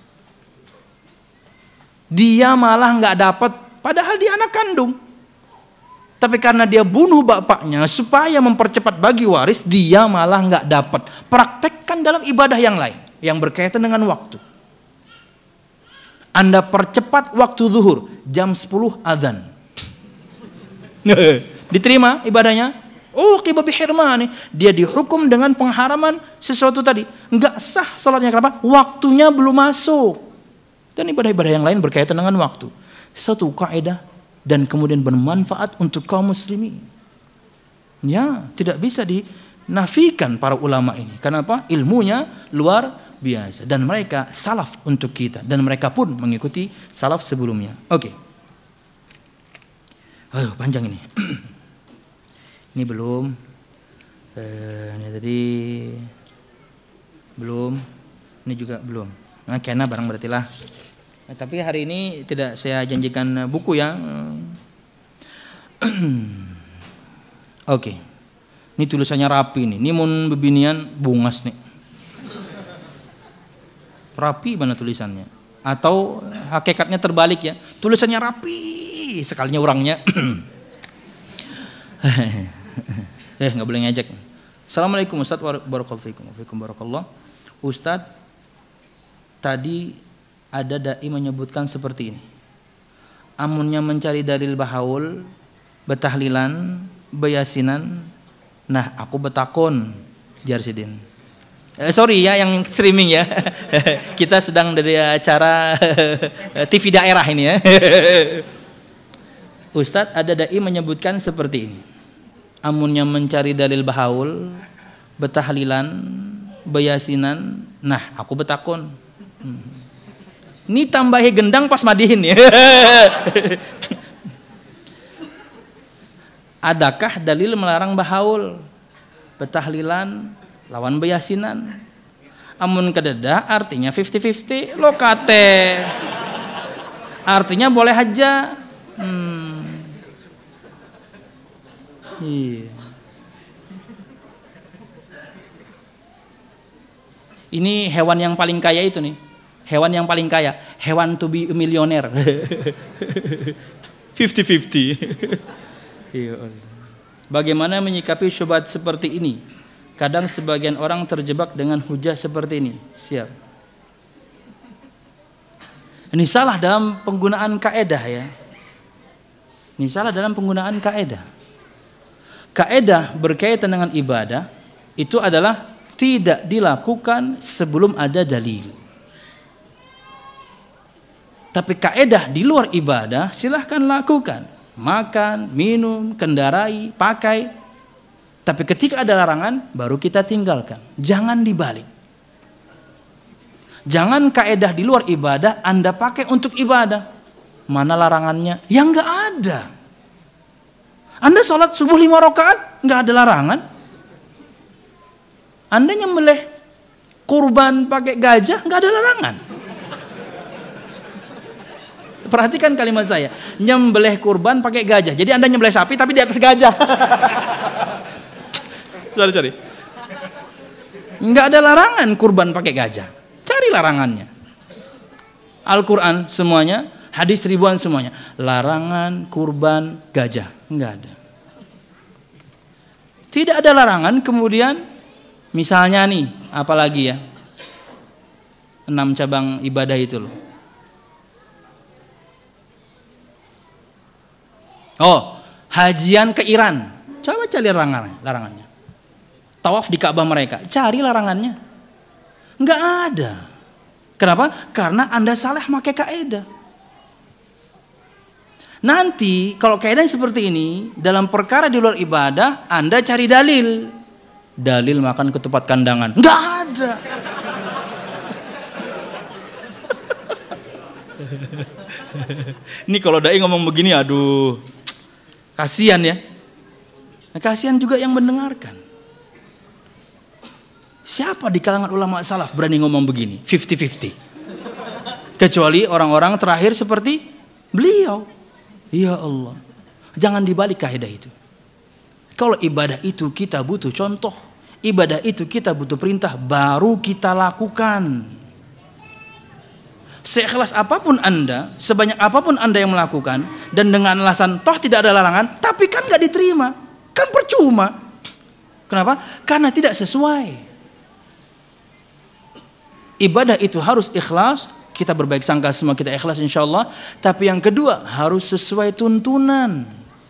Dia malah nggak dapat, padahal dia anak kandung. Tapi karena dia bunuh bapaknya supaya mempercepat bagi waris, dia malah nggak dapat. Praktekkan dalam ibadah yang lain yang berkaitan dengan waktu. Anda percepat waktu zuhur jam sepuluh azan. Diterima ibadahnya? Oh, uqiba bihirmani, dia dihukum dengan pengharaman sesuatu tadi. Enggak sah salatnya, kenapa? Waktunya belum masuk. Dan ibadah-ibadah yang lain berkaitan dengan waktu. Satu kaidah dan kemudian bermanfaat untuk kaum muslimin. Ya, tidak bisa dinafikan para ulama ini. Kenapa? Ilmunya luar biasa dan mereka salaf untuk kita dan mereka pun mengikuti salaf sebelumnya. Oke. Okay. Oh, panjang ini. Ini belum, eh, ini tadi belum, ini juga belum. Nah, kena barang berarti lah. Nah, tapi hari ini tidak saya janjikan buku ya. Oke, okay. Ini tulisannya rapi nih. Ini mun bebinian bungas nih. rapi mana tulisannya. Atau hakikatnya terbalik ya, tulisannya rapi, sekalinya orangnya. eh nggak boleh ngejek. Assalamualaikum Ustaz warahmatullahi. Ustaz, tadi ada dai menyebutkan seperti ini. Amunnya mencari dalil bahaul, betahlilan, bayasinan. Nah, aku betakon, Jarsidin. Eh, sorry ya yang streaming ya. Kita sedang dari acara T V daerah ini ya. Ustadz, ada dai menyebutkan seperti ini. Amunnya mencari dalil bahaul, betahlilan, bayasinan. Nah, aku betakon. Hmm. Ini tambahi gendang pas madihin ya. Adakah dalil melarang bahaul, betahlilan, lawan bayasinan? Amun kededa artinya fifty fifty, lokate artinya boleh aja. Hmm. Iya. Ini hewan yang paling kaya itu nih. Hewan yang paling kaya, hewan to be a millionaire. fifty fifty. Bagaimana menyikapi syubhat seperti ini? Kadang sebagian orang terjebak dengan hujah seperti ini. Siap. Ini salah dalam penggunaan kaedah ya. Ini salah dalam penggunaan kaedah. Kaedah berkaitan dengan ibadah itu adalah tidak dilakukan sebelum ada dalil. Tapi kaedah di luar ibadah silahkan lakukan. Makan, minum, kendarai, pakai. Tapi ketika ada larangan baru kita tinggalkan. Jangan dibalik. Jangan kaedah di luar ibadah Anda pakai untuk ibadah. Mana larangannya? Ya enggak ada. Anda sholat subuh lima rakaat enggak ada larangan. Anda nyembelih kurban pakai gajah enggak ada larangan. Perhatikan kalimat saya, nyembelih kurban pakai gajah. Jadi Anda nyembelih sapi tapi di atas gajah. Sorry, sorry. Enggak ada larangan kurban pakai gajah. Cari larangannya. Al-Quran semuanya, hadis ribuan semuanya. Larangan kurban gajah. Enggak ada. Tidak ada larangan kemudian, misalnya nih, apalagi ya, enam cabang ibadah itu loh. Oh, hajian ke Iran. Coba cari larangannya, larangannya. Tawaf di Ka'bah mereka, cari larangannya. Enggak ada. Kenapa? Karena Anda salah pakai kaedah. Nanti kalau kaedah seperti ini, dalam perkara di luar ibadah, Anda cari dalil. Dalil makan ketupat kandangan. Enggak ada. Ini kalau dai ngomong begini, aduh. Kasihan ya. Nah, kasihan juga yang mendengarkan. Siapa di kalangan ulama salaf berani ngomong begini? fifty fifty. Kecuali orang-orang terakhir seperti beliau. Ya Allah. Jangan dibalik kaidah itu. Kalau ibadah itu kita butuh contoh. Ibadah itu kita butuh perintah. Baru kita lakukan. Seikhlas apapun Anda, sebanyak apapun Anda yang melakukan, dan dengan alasan toh tidak ada larangan, tapi kan gak diterima, kan percuma. Kenapa? Karena tidak sesuai. Ibadah itu harus ikhlas, kita berbaik sangka semua kita ikhlas insya Allah. Tapi yang kedua harus sesuai tuntunan.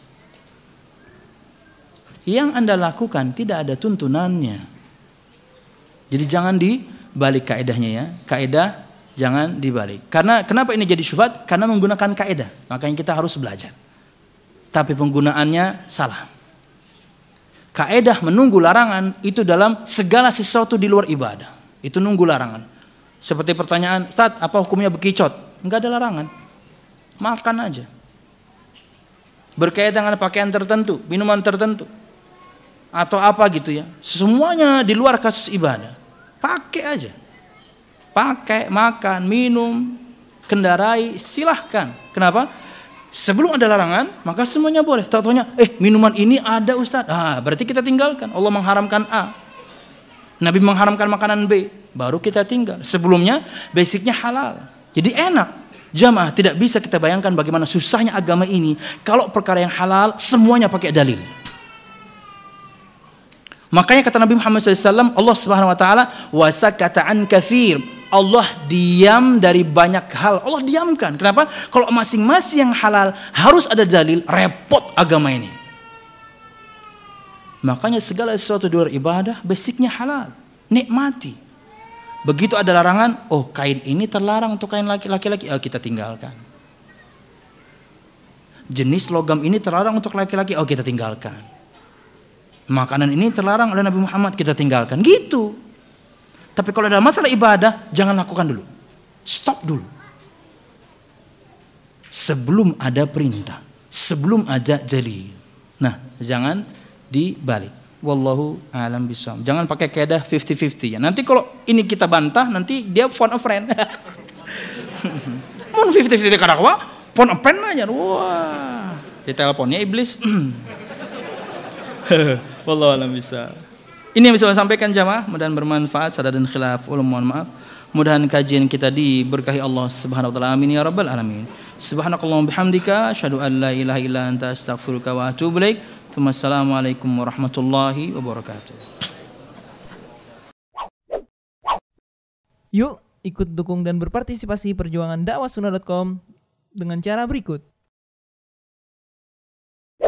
Yang Anda lakukan tidak ada tuntunannya. Jadi jangan dibalik kaedahnya ya. Kaedah jangan dibalik. Karena kenapa ini jadi syubhat? Karena menggunakan kaedah. Makanya kita harus belajar. Tapi penggunaannya salah. Kaedah menunggu larangan itu dalam segala sesuatu di luar ibadah. Itu nunggu larangan. Seperti pertanyaan, Ustaz, apa hukumnya bekicot? Enggak ada larangan. Makan aja. Berkaitan dengan pakaian tertentu, minuman tertentu, atau apa gitu ya. Semuanya di luar kasus ibadah. Pakai aja. Pakai, makan, minum, kendarai, silahkan. Kenapa? Sebelum ada larangan, maka semuanya boleh. Tahu-tahunya, eh minuman ini ada Ustaz. Ah, berarti kita tinggalkan. Allah mengharamkan A. Nabi mengharamkan makanan B. baru kita tinggal. Sebelumnya basicnya halal. Jadi enak. Jamaah, tidak bisa kita bayangkan bagaimana susahnya agama ini kalau perkara yang halal semuanya pakai dalil. Makanya kata Nabi Muhammad shallallahu alaihi wasallam, Allah Subhanahu Wa Taala wasakata an katsir. Allah diam dari banyak hal. Allah diamkan. Kenapa? Kalau masing-masing yang halal harus ada dalil, repot agama ini. Makanya segala sesuatu di luar ibadah basicnya halal. Nikmati. Begitu ada larangan, oh kain ini terlarang untuk kain laki-laki, oh kita tinggalkan. Jenis logam ini terlarang untuk laki-laki, oh kita tinggalkan. Makanan ini terlarang oleh Nabi Muhammad, kita tinggalkan. Gitu. Tapi kalau ada masalah ibadah, jangan lakukan dulu. Stop dulu. Sebelum ada perintah, sebelum ada dalil. Nah, jangan dibalik. Wallahu a'lam bishawab. Jangan pakai kaidah fifty fifty ya. Nanti kalau ini kita bantah, nanti dia phone a friend. Mun fifty fifty kadang-kadang phone a friend aja. Wah, di teleponnya iblis. Wallahu a'lam bishawab. Ini yang bisa saya sampaikan jamaah, mudah-mudahan bermanfaat. Sadar dan khilaf, ulun mohon maaf. Mudah-mudahan kajian kita diberkahi Allah Subhanahu wa taala. Amin ya rabbal alamin. Subhanakallahumma bihamdika asyhadu an la ilaha illa anta astaghfiruka wa atubu ilaik. Assalamualaikum warahmatullahi wabarakatuh. Yuk ikut dukung dan berpartisipasi perjuangan dakwah sunnah dot com dengan cara berikut.